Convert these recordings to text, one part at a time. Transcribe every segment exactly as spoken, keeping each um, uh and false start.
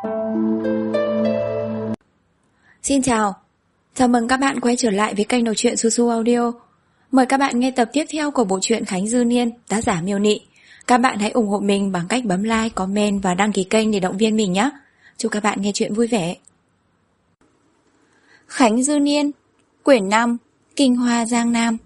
Xin chào, chào mừng các bạn quay trở lại với kênh đọc truyện Su Su Audio. Mời các bạn nghe tập tiếp theo của bộ truyện Khánh Dư Niên, tác giả Miêu Nị. Các bạn hãy ủng hộ mình bằng cách bấm like, comment và đăng ký kênh để động viên mình nhé. Chúc các bạn nghe truyện vui vẻ. Khánh Dư Niên, quyển năm, Kinh Hoa Giang Nam.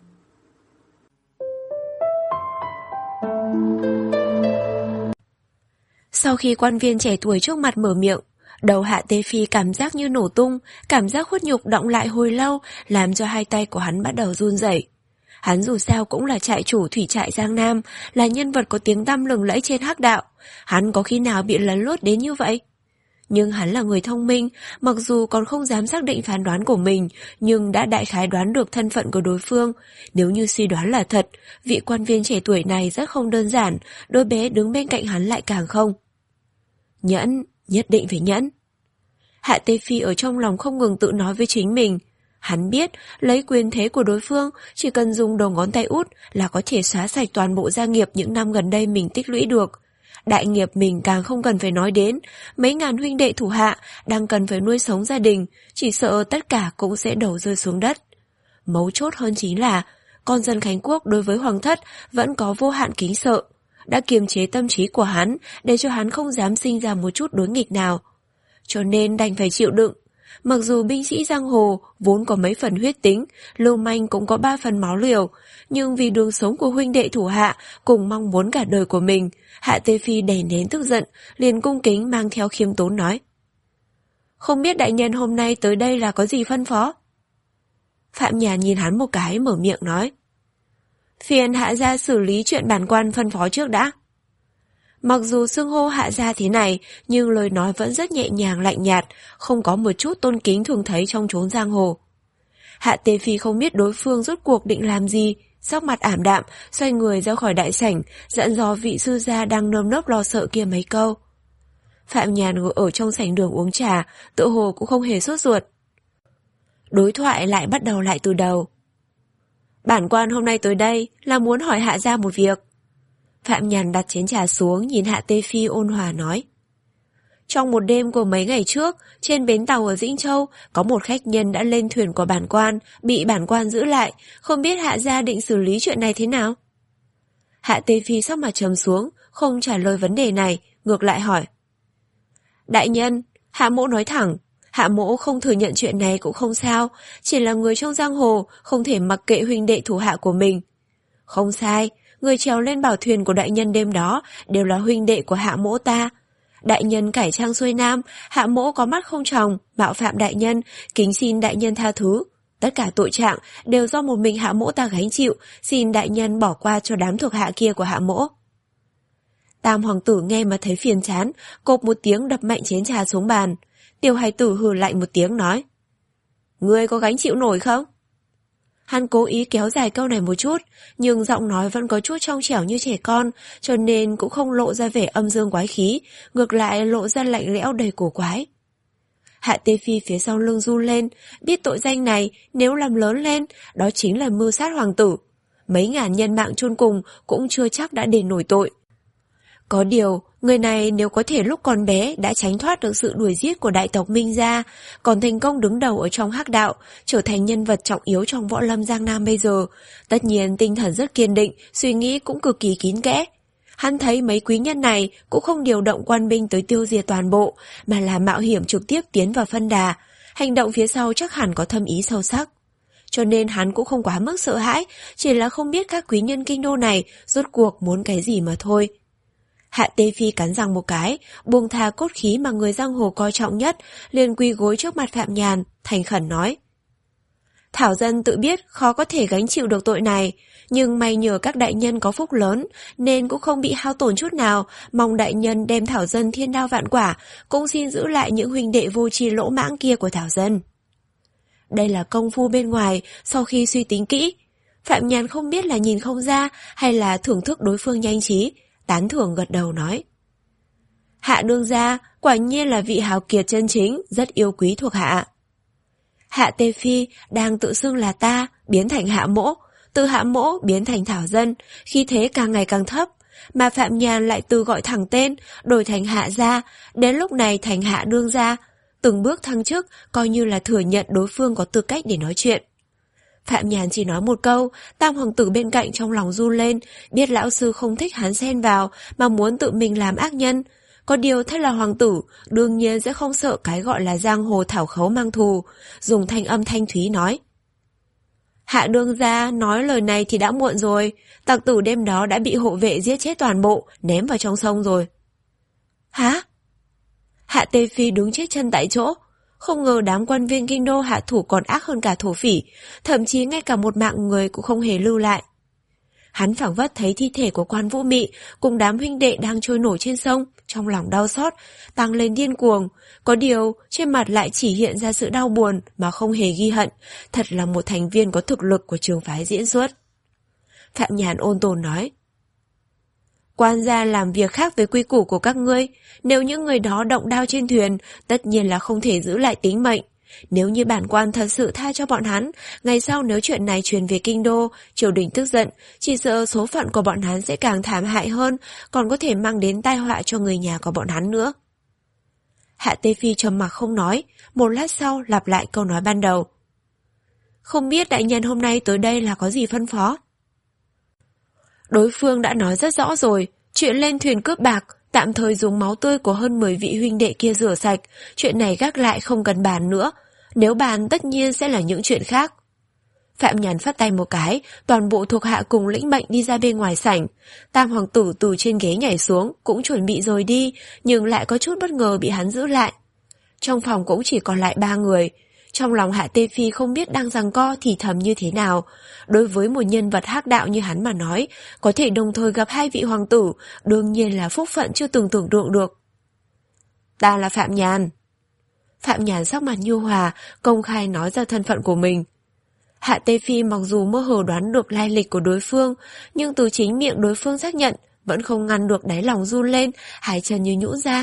Sau khi quan viên trẻ tuổi trước mặt mở miệng, đầu Hạ Tê Phi cảm giác như nổ tung, cảm giác khuất nhục đọng lại hồi lâu, làm cho hai tay của hắn bắt đầu run rẩy. Hắn dù sao cũng là trại chủ thủy trại Giang Nam, là nhân vật có tiếng tăm lừng lẫy trên hắc đạo, hắn có khi nào bị lấn lướt đến như vậy? Nhưng hắn là người thông minh, mặc dù còn không dám xác định phán đoán của mình, nhưng đã đại khái đoán được thân phận của đối phương. Nếu như suy đoán là thật, vị quan viên trẻ tuổi này rất không đơn giản, đôi bé đứng bên cạnh hắn lại càng không. Nhẫn, nhất định phải nhẫn. Hạ Tê Phi ở trong lòng không ngừng tự nói với chính mình. Hắn biết, lấy quyền thế của đối phương, chỉ cần dùng đầu ngón tay út là có thể xóa sạch toàn bộ gia nghiệp những năm gần đây mình tích lũy được. Đại nghiệp mình càng không cần phải nói đến, mấy ngàn huynh đệ thủ hạ đang cần phải nuôi sống gia đình, chỉ sợ tất cả cũng sẽ đổ rơi xuống đất. Mấu chốt hơn chính là, con dân Khánh Quốc đối với Hoàng thất vẫn có vô hạn kính sợ, đã kiềm chế tâm trí của hắn để cho hắn không dám sinh ra một chút đối nghịch nào. Cho nên đành phải chịu đựng. Mặc dù binh sĩ giang hồ vốn có mấy phần huyết tính, lưu manh cũng có ba phần máu liều, nhưng vì đường sống của huynh đệ thủ hạ cùng mong muốn cả đời của mình, Hạ Tê Phi đè nén tức giận, liền cung kính mang theo khiêm tốn nói: Không biết đại nhân hôm nay tới đây là có gì phân phó? Phạm Nhàn nhìn hắn một cái mở miệng nói: Phiền hạ gia xử lý chuyện bản quan phân phó trước đã. Mặc dù xưng hô hạ gia thế này, nhưng lời nói vẫn rất nhẹ nhàng lạnh nhạt, không có một chút tôn kính thường thấy trong chốn giang hồ. Hạ Tê Phi không biết đối phương rốt cuộc định làm gì, sắc mặt ảm đạm, xoay người ra khỏi đại sảnh, dặn dò vị sư gia đang nơm nớp lo sợ kia mấy câu. Phạm Nhàn ngồi ở trong sảnh đường uống trà, tựa hồ cũng không hề sốt ruột. Đối thoại lại bắt đầu lại từ đầu. Bản quan hôm nay tới đây là muốn hỏi hạ gia một việc. Phạm Nhàn đặt chén trà xuống, nhìn Hạ Tê Phi ôn hòa nói: Trong một đêm của mấy ngày trước, trên bến tàu ở Dĩnh Châu, có một khách nhân đã lên thuyền của bản quan, bị bản quan giữ lại, không biết hạ gia định xử lý chuyện này thế nào? Hạ Tê Phi sắc mặt trầm xuống, không trả lời vấn đề này, ngược lại hỏi: Đại nhân, hạ mỗ nói thẳng, hạ mỗ không thừa nhận chuyện này cũng không sao, chỉ là người trong giang hồ, không thể mặc kệ huynh đệ thủ hạ của mình. Không sai, người trèo lên bảo thuyền của đại nhân đêm đó đều là huynh đệ của hạ mỗ ta. Đại nhân cải trang xuôi nam, hạ mỗ có mắt không tròng, mạo phạm đại nhân, kính xin đại nhân tha thứ. Tất cả tội trạng đều do một mình hạ mỗ ta gánh chịu, xin đại nhân bỏ qua cho đám thuộc hạ kia của hạ mỗ. Tam hoàng tử nghe mà thấy phiền chán, cộp một tiếng đập mạnh chén trà xuống bàn. Tiểu hài tử hừ lạnh một tiếng nói: Ngươi có gánh chịu nổi không? Hắn cố ý kéo dài câu này một chút, nhưng giọng nói vẫn có chút trong trẻo như trẻ con, cho nên cũng không lộ ra vẻ âm dương quái khí, ngược lại lộ ra lạnh lẽo đầy cổ quái. Hạ Tê Phi phía sau lưng run lên, biết tội danh này nếu làm lớn lên, đó chính là mưu sát hoàng tử. Mấy ngàn nhân mạng chôn cùng cũng chưa chắc đã đền nổi tội. Có điều, người này nếu có thể lúc còn bé đã tránh thoát được sự đuổi giết của đại tộc Minh gia, còn thành công đứng đầu ở trong hắc đạo, trở thành nhân vật trọng yếu trong võ lâm Giang Nam bây giờ, tất nhiên tinh thần rất kiên định, suy nghĩ cũng cực kỳ kín kẽ. Hắn thấy mấy quý nhân này cũng không điều động quan binh tới tiêu diệt toàn bộ, mà là mạo hiểm trực tiếp tiến vào phân đà, hành động phía sau chắc hẳn có thâm ý sâu sắc. Cho nên hắn cũng không quá mức sợ hãi, chỉ là không biết các quý nhân kinh đô này rốt cuộc muốn cái gì mà thôi. Hạ Tê Phi cắn răng một cái, buông tha cốt khí mà người giang hồ coi trọng nhất, liền quỳ gối trước mặt Phạm Nhàn, thành khẩn nói: Thảo dân tự biết khó có thể gánh chịu được tội này, nhưng may nhờ các đại nhân có phúc lớn, nên cũng không bị hao tổn chút nào, mong đại nhân đem Thảo dân thiên đao vạn quả, cũng xin giữ lại những huynh đệ vô tri lỗ mãng kia của Thảo dân. Đây là công phu bên ngoài, sau khi suy tính kỹ. Phạm Nhàn không biết là nhìn không ra, hay là thưởng thức đối phương nhanh trí, tán thưởng gật đầu nói: Hạ đương gia, quả nhiên là vị hào kiệt chân chính, rất yêu quý thuộc hạ. Hạ Tê Phi đang tự xưng là ta, biến thành hạ mỗ, từ hạ mỗ biến thành thảo dân, khi thế càng ngày càng thấp, mà Phạm Nhàn lại từ gọi thẳng tên, đổi thành Hạ gia, đến lúc này thành Hạ nương gia. Từng bước thăng chức, coi như là thừa nhận đối phương có tư cách để nói chuyện. Phạm Nhàn chỉ nói một câu, Tam hoàng tử bên cạnh trong lòng run lên, biết lão sư không thích hắn xen vào, mà muốn tự mình làm ác nhân. Có điều thân là hoàng tử, đương nhiên sẽ không sợ cái gọi là giang hồ thảo khấu mang thù, dùng thanh âm thanh thúy nói. Hạ đương gia nói lời này thì đã muộn rồi, tặc tử đêm đó đã bị hộ vệ giết chết toàn bộ, ném vào trong sông rồi. Hả? Hạ Tê Phi đứng chết chân tại chỗ, không ngờ đám quan viên kinh đô hạ thủ còn ác hơn cả thổ phỉ, thậm chí ngay cả một mạng người cũng không hề lưu lại. Hắn phảng phất thấy thi thể của Quan Vũ Mị cùng đám huynh đệ đang trôi nổi trên sông, trong lòng đau xót, tăng lên điên cuồng. Có điều, trên mặt lại chỉ hiện ra sự đau buồn mà không hề ghi hận, thật là một thành viên có thực lực của trường phái diễn xuất. Phạm Nhàn ôn tồn nói. Quan gia làm việc khác với quy củ của các ngươi, nếu những người đó động đao trên thuyền, tất nhiên là không thể giữ lại tính mệnh. Nếu như bản quan thật sự tha cho bọn hắn, ngày sau nếu chuyện này truyền về kinh đô, triều đình tức giận, chỉ sợ số phận của bọn hắn sẽ càng thảm hại hơn, còn có thể mang đến tai họa cho người nhà của bọn hắn nữa. Hạ Tê Phi trầm mặc không nói, một lát sau lặp lại câu nói ban đầu. Không biết đại nhân hôm nay tới đây là có gì phân phó? Đối phương đã nói rất rõ rồi, chuyện lên thuyền cướp bạc, tạm thời dùng máu tươi của hơn mười vị huynh đệ kia rửa sạch, chuyện này gác lại không cần bàn nữa, nếu bàn tất nhiên sẽ là những chuyện khác. Phạm Nhàn phất tay một cái, toàn bộ thuộc hạ cùng lĩnh mệnh đi ra bên ngoài sảnh. Tam hoàng tử từ trên ghế nhảy xuống, cũng chuẩn bị rời đi, nhưng lại có chút bất ngờ bị hắn giữ lại. Trong phòng cũng chỉ còn lại ba người. Trong lòng Hạ Tê Phi không biết đang giằng co thì thầm như thế nào. Đối với một nhân vật hắc đạo như hắn mà nói, có thể đồng thời gặp hai vị hoàng tử, đương nhiên là phúc phận chưa từng tưởng tượng được. Ta là Phạm Nhàn. Phạm Nhàn sắc mặt nhu hòa, công khai nói ra thân phận của mình. Hạ Tê Phi mặc dù mơ hồ đoán được lai lịch của đối phương, nhưng từ chính miệng đối phương xác nhận, vẫn không ngăn được đáy lòng run lên, hai chân như nhũn ra.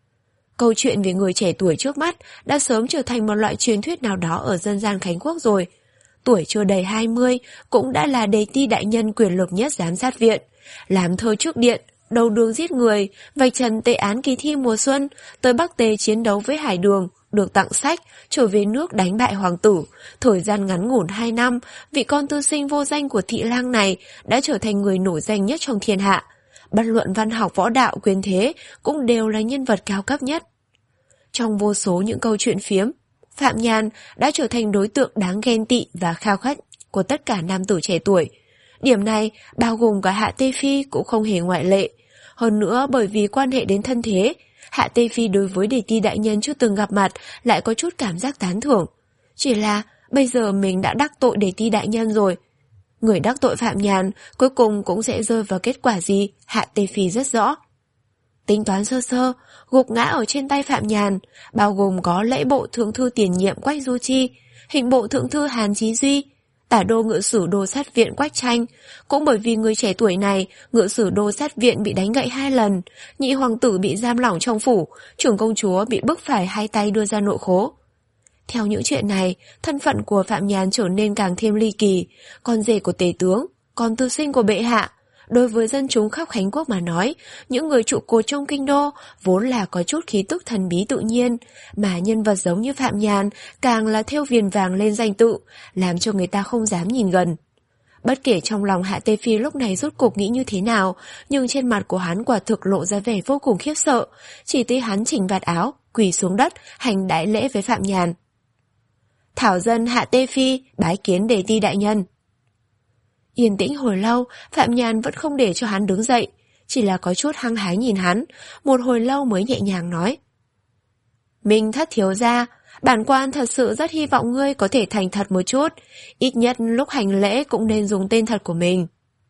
Câu chuyện về người trẻ tuổi trước mắt đã sớm trở thành một loại truyền thuyết nào đó ở dân gian Khánh Quốc rồi. Tuổi chưa đầy hai mươi cũng đã là đề ti đại nhân quyền lực nhất giám sát viện, làm thơ trước điện, đầu đường giết người, vạch trần tệ án kỳ thi mùa xuân, tới Bắc Tề chiến đấu với Hải Đường, được tặng sách, trở về nước đánh bại hoàng tử. Thời gian ngắn ngủn hai năm, vị con tư sinh vô danh của thị lang này đã trở thành người nổi danh nhất trong thiên hạ. Bất luận văn học võ đạo quyền thế cũng đều là nhân vật cao cấp nhất. Trong vô số những câu chuyện phiếm, Phạm Nhàn đã trở thành đối tượng đáng ghen tị và khao khát của tất cả nam tử trẻ tuổi. Điểm này bao gồm cả Hạ Tê Phi cũng không hề ngoại lệ. Hơn nữa bởi vì quan hệ đến thân thế, Hạ Tê Phi đối với đề ti đại nhân chưa từng gặp mặt lại có chút cảm giác tán thưởng. Chỉ là bây giờ mình đã đắc tội đề ti đại nhân rồi. Người đắc tội Phạm Nhàn cuối cùng cũng sẽ rơi vào kết quả gì, Hạ Tê Phi rất rõ. Tính toán sơ sơ, gục ngã ở trên tay Phạm Nhàn, bao gồm có lễ bộ thượng thư tiền nhiệm Quách Du Chi, hình bộ thượng thư Hàn Chí Duy, tả đô ngự sử đô sát viện Quách Tranh. Cũng bởi vì người trẻ tuổi này, ngự sử đô sát viện bị đánh gậy hai lần, nhị hoàng tử bị giam lỏng trong phủ, trưởng công chúa bị bức phải hai tay đưa ra nội khố. Theo những chuyện này, thân phận của Phạm Nhàn trở nên càng thêm ly kỳ, con rể của tể tướng, con tư sinh của bệ hạ. Đối với dân chúng khắp Khánh Quốc mà nói, những người trụ cột trong kinh đô vốn là có chút khí tức thần bí tự nhiên, mà nhân vật giống như Phạm Nhàn càng là thêu viền vàng lên danh tự, làm cho người ta không dám nhìn gần. Bất kể trong lòng Hạ Tê Phi lúc này rốt cuộc nghĩ như thế nào, nhưng trên mặt của hắn quả thực lộ ra vẻ vô cùng khiếp sợ, chỉ thấy hắn chỉnh vạt áo, quỳ xuống đất, hành đại lễ với Phạm Nhàn. Thảo dân Hạ Tê Phi bái kiến đề ti đại nhân. Yên tĩnh hồi lâu, Phạm Nhàn vẫn không để cho hắn đứng dậy, chỉ là có chút hăng hái nhìn hắn, một hồi lâu mới nhẹ nhàng nói. Minh Thất thiếu gia, bản quan thật sự rất hy vọng ngươi có thể thành thật một chút, ít nhất lúc hành lễ cũng nên dùng tên thật của mình.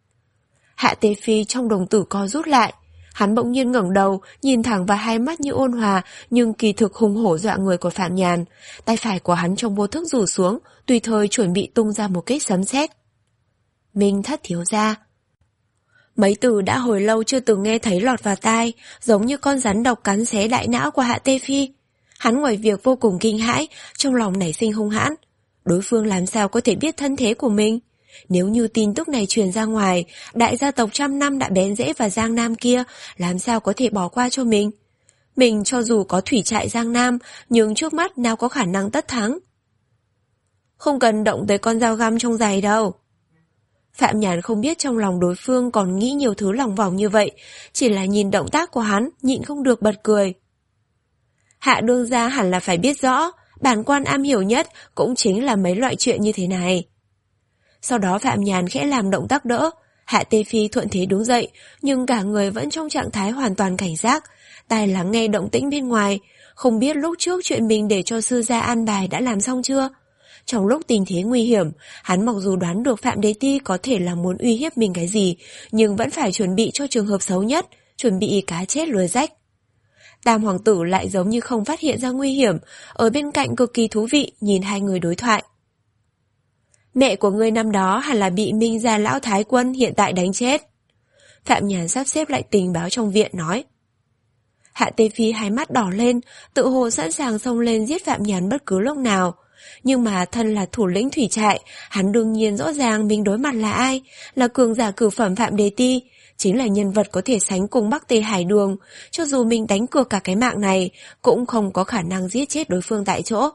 Hạ Tê Phi trong đồng tử co rút lại, hắn bỗng nhiên ngẩng đầu, nhìn thẳng vào hai mắt như ôn hòa nhưng kỳ thực hung hổ dọa người của Phạm Nhàn, tay phải của hắn trong vô thức rủ xuống, tùy thời chuẩn bị tung ra một kích sấm sét. Minh Thất thiếu gia. Mấy từ đã hồi lâu chưa từng nghe thấy lọt vào tai, giống như con rắn độc cắn xé đại não của Hạ Tê Phi. Hắn ngoài việc vô cùng kinh hãi, trong lòng nảy sinh hung hãn. Đối phương làm sao có thể biết thân thế của mình? Nếu như tin tức này truyền ra ngoài, đại gia tộc trăm năm đã bén rễ vào Giang Nam kia, làm sao có thể bỏ qua cho mình? Mình cho dù có thủy trại Giang Nam, nhưng trước mắt nào có khả năng tất thắng. Không cần động tới con dao găm trong giày đâu. Phạm Nhàn không biết trong lòng đối phương còn nghĩ nhiều thứ lòng vòng như vậy, chỉ là nhìn động tác của hắn, nhịn không được bật cười. Hạ đương gia hẳn là phải biết rõ, bản quan am hiểu nhất cũng chính là mấy loại chuyện như thế này. Sau đó Phạm Nhàn khẽ làm động tác đỡ, Hạ Tê Phi thuận thế đứng dậy, nhưng cả người vẫn trong trạng thái hoàn toàn cảnh giác, tai lắng nghe động tĩnh bên ngoài, không biết lúc trước chuyện mình để cho sư gia an bài đã làm xong chưa. Trong lúc tình thế nguy hiểm, hắn mặc dù đoán được Phạm Đế Ti có thể là muốn uy hiếp mình cái gì, nhưng vẫn phải chuẩn bị cho trường hợp xấu nhất, chuẩn bị cá chết lưới rách. Tam hoàng tử lại giống như không phát hiện ra nguy hiểm, ở bên cạnh cực kỳ thú vị nhìn hai người đối thoại. Mẹ của ngươi năm đó hẳn là bị Minh gia lão thái quân hiện tại đánh chết. Phạm Nhàn sắp xếp lại tình báo trong viện nói. Hạ Tê Phi hai mắt đỏ lên, tự hồ sẵn sàng xông lên giết Phạm Nhàn bất cứ lúc nào. Nhưng mà thân là thủ lĩnh thủy trại, hắn đương nhiên rõ ràng mình đối mặt là ai, là cường giả cửu phẩm Phạm Đế Ti, chính là nhân vật có thể sánh cùng Bắc Tề Hải Đường, cho dù mình đánh cược cả cái mạng này, cũng không có khả năng giết chết đối phương tại chỗ.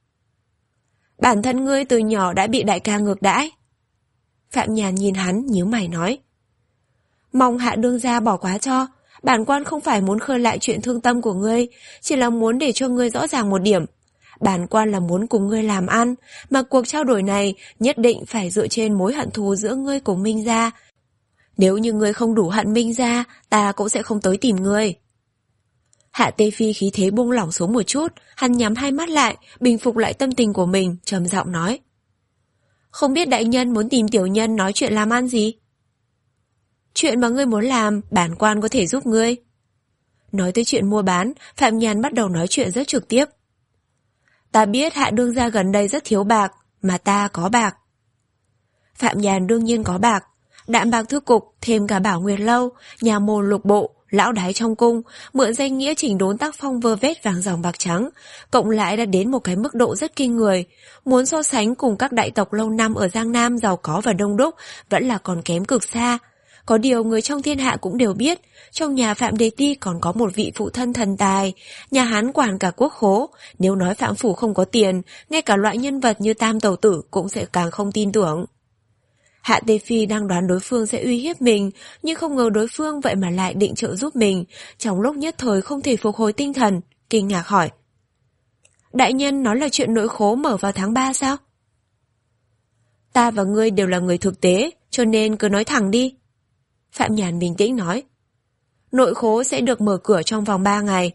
Bản thân ngươi từ nhỏ đã bị đại ca ngược đãi. Phạm Nhàn nhìn hắn nhíu mày nói. Mong Hạ đương gia bỏ quá cho, bản quan không phải muốn khơi lại chuyện thương tâm của ngươi, chỉ là muốn để cho ngươi rõ ràng một điểm. Bản quan là muốn cùng ngươi làm ăn, mà cuộc trao đổi này nhất định phải dựa trên mối hận thù giữa ngươi cùng Minh gia. Nếu như ngươi không đủ hận Minh gia, ta cũng sẽ không tới tìm ngươi. Hạ Tê Phi khí thế buông lỏng xuống một chút, hắn nhắm hai mắt lại, bình phục lại tâm tình của mình, trầm giọng nói. Không biết đại nhân muốn tìm tiểu nhân nói chuyện làm ăn gì? Chuyện mà ngươi muốn làm, bản quan có thể giúp ngươi. Nói tới chuyện mua bán, Phạm Nhàn bắt đầu nói chuyện rất trực tiếp. Ta biết Hạ đương gia gần đây rất thiếu bạc, mà ta có bạc. Phạm Nhàn đương nhiên có bạc. Đạm bạc thư cục, thêm cả Bảo Nguyệt Lâu, nhà môn lục bộ, lão đái trong cung, mượn danh nghĩa chỉnh đốn tác phong vơ vét vàng dòng bạc trắng, cộng lại đã đến một cái mức độ rất kinh người. Muốn so sánh cùng các đại tộc lâu năm ở Giang Nam giàu có và đông đúc, vẫn là còn kém cực xa. Có điều người trong thiên hạ cũng đều biết, trong nhà Phạm Đế Ti còn có một vị phụ thân thần tài, nhà Hán quản cả quốc khố, nếu nói Phạm phủ không có tiền, ngay cả loại nhân vật như Tam Tẩu Tử cũng sẽ càng không tin tưởng. Hạ Tê Phi đang đoán đối phương sẽ uy hiếp mình, nhưng không ngờ đối phương vậy mà lại định trợ giúp mình, trong lúc nhất thời không thể phục hồi tinh thần, kinh ngạc hỏi. Đại nhân nói là chuyện nội khố mở vào tháng ba sao? Ta và ngươi đều là người thực tế, cho nên cứ nói thẳng đi. Phạm Nhàn bình tĩnh nói. Nội khố sẽ được mở cửa trong vòng ba ngày.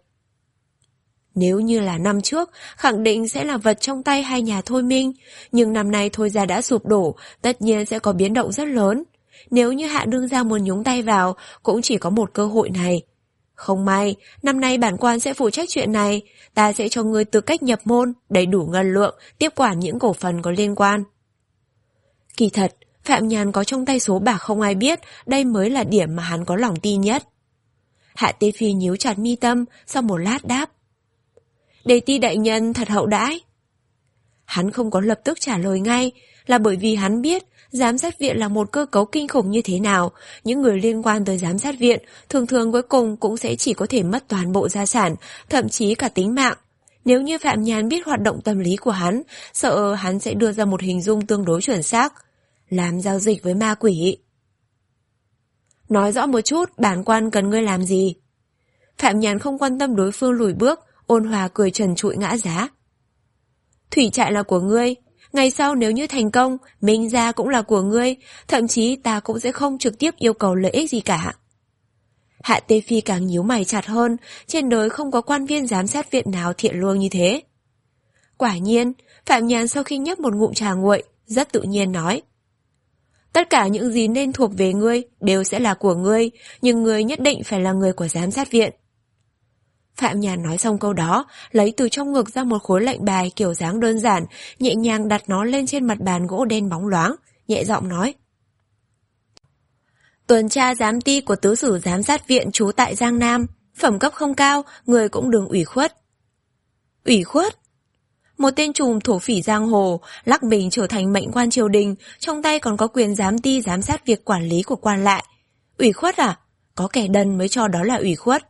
Nếu như là năm trước, khẳng định sẽ là vật trong tay hai nhà Thôi Minh, nhưng năm nay Thôi gia đã sụp đổ, tất nhiên sẽ có biến động rất lớn. Nếu như Hạ đương gia muốn nhúng tay vào, cũng chỉ có một cơ hội này. Không may, năm nay bản quan sẽ phụ trách chuyện này, ta sẽ cho ngươi tư cách nhập môn, đầy đủ ngân lượng, tiếp quản những cổ phần có liên quan. Kỳ thật, Phạm Nhàn có trong tay số bạc không ai biết, đây mới là điểm mà hắn có lòng tin nhất. Hạ Tê Phi nhíu chặt mi tâm, sau một lát đáp. Đế Ti đại nhân thật hậu đãi. Hắn không có lập tức trả lời ngay, là bởi vì hắn biết giám sát viện là một cơ cấu kinh khủng như thế nào. Những người liên quan tới giám sát viện thường thường cuối cùng cũng sẽ chỉ có thể mất toàn bộ gia sản, thậm chí cả tính mạng. Nếu như Phạm Nhàn biết hoạt động tâm lý của hắn, sợ hắn sẽ đưa ra một hình dung tương đối chuẩn xác. Làm giao dịch với ma quỷ. Nói rõ một chút, bản quan cần ngươi làm gì? Phạm Nhàn không quan tâm đối phương lùi bước, ôn hòa cười trần trụi ngã giá. Thủy trại là của ngươi, ngày sau nếu như thành công, Minh gia cũng là của ngươi, thậm chí ta cũng sẽ không trực tiếp yêu cầu lợi ích gì cả. Hạ Tê Phi càng nhíu mày chặt hơn, trên đời không có quan viên giám sát viện nào thiện lương như thế. Quả nhiên, Phạm Nhàn sau khi nhấp một ngụm trà nguội, rất tự nhiên nói. Tất cả những gì nên thuộc về ngươi đều sẽ là của ngươi, nhưng ngươi nhất định phải là người của giám sát viện. Phạm Nhàn nói xong câu đó, lấy từ trong ngực ra một khối lệnh bài kiểu dáng đơn giản, nhẹ nhàng đặt nó lên trên mặt bàn gỗ đen bóng loáng, nhẹ giọng nói. Tuần tra giám ty của tứ sử giám sát viện trú tại Giang Nam, phẩm cấp không cao, người cũng đừng ủy khuất. Ủy khuất? Một tên trùm thổ phỉ giang hồ, lắc mình trở thành mệnh quan triều đình, trong tay còn có quyền giám ti giám sát việc quản lý của quan lại. Ủy khuất à? Có kẻ đần mới cho đó là ủy khuất.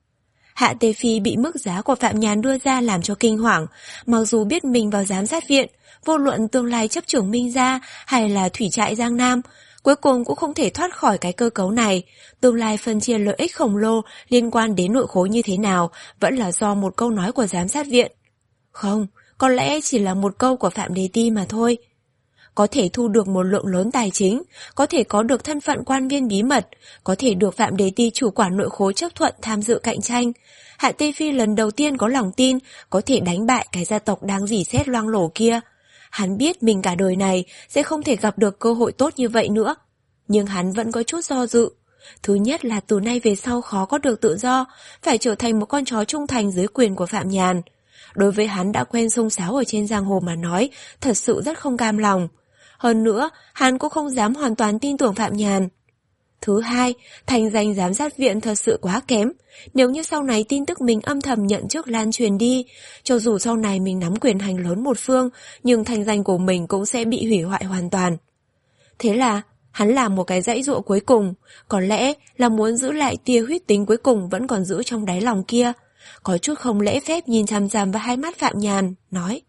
Hạ Tê Phi bị mức giá của Phạm Nhàn đưa ra làm cho kinh hoàng, mặc dù biết mình vào giám sát viện, vô luận tương lai chấp trưởng Minh Gia hay là thủy trại Giang Nam, cuối cùng cũng không thể thoát khỏi cái cơ cấu này. Tương lai phân chia lợi ích khổng lồ liên quan đến nội khối như thế nào vẫn là do một câu nói của giám sát viện. Không, có lẽ chỉ là một câu của Phạm Đề Ti mà thôi. Có thể thu được một lượng lớn tài chính, có thể có được thân phận quan viên bí mật, có thể được Phạm Đề Ti chủ quản nội khối chấp thuận tham dự cạnh tranh. Hạ Tê Phi lần đầu tiên có lòng tin có thể đánh bại cái gia tộc đang rỉ sét loang lổ kia. Hắn biết mình cả đời này sẽ không thể gặp được cơ hội tốt như vậy nữa. Nhưng hắn vẫn có chút do dự. Thứ nhất là từ nay về sau khó có được tự do, phải trở thành một con chó trung thành dưới quyền của Phạm Nhàn. Đối với hắn đã quen xông xáo ở trên giang hồ mà nói, thật sự rất không cam lòng. Hơn nữa, hắn cũng không dám hoàn toàn tin tưởng Phạm Nhàn. Thứ hai, thành danh giám sát viện thật sự quá kém. Nếu như sau này tin tức mình âm thầm nhận chức lan truyền đi, cho dù sau này mình nắm quyền hành lớn một phương, nhưng thành danh của mình cũng sẽ bị hủy hoại hoàn toàn. Thế là, hắn làm một cái dãy dụa cuối cùng, có lẽ là muốn giữ lại tia huyết tính cuối cùng vẫn còn giữ trong đáy lòng kia. Có chút không lễ phép nhìn chằm chằm vào hai mắt Phạm Nhàn, nói: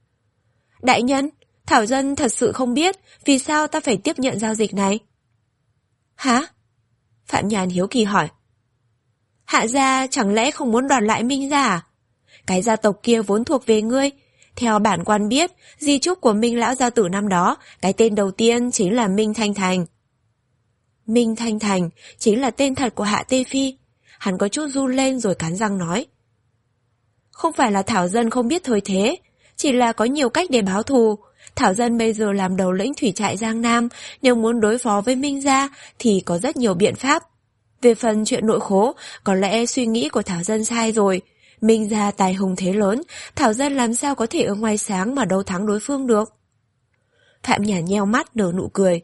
Đại nhân, Thảo Dân thật sự không biết vì sao ta phải tiếp nhận giao dịch này. Hả? Phạm Nhàn hiếu kỳ hỏi. Hạ gia chẳng lẽ không muốn đoạt lại Minh gia à? Cái gia tộc kia vốn thuộc về ngươi. Theo bản quan biết, di chúc của Minh lão gia tử năm đó, cái tên đầu tiên chính là Minh Thanh Thành. Minh Thanh Thành chính là tên thật của Hạ Tê Phi. Hắn có chút run lên rồi cắn răng nói: Không phải là Thảo Dân không biết thời thế, chỉ là có nhiều cách để báo thù. Thảo Dân bây giờ làm đầu lĩnh thủy trại Giang Nam, nếu muốn đối phó với Minh gia thì có rất nhiều biện pháp. Về phần chuyện nội khố, có lẽ suy nghĩ của Thảo Dân sai rồi. Minh gia tài hùng thế lớn, Thảo Dân làm sao có thể ở ngoài sáng mà đấu thắng đối phương được. Phạm Nhàn nheo mắt nở nụ cười.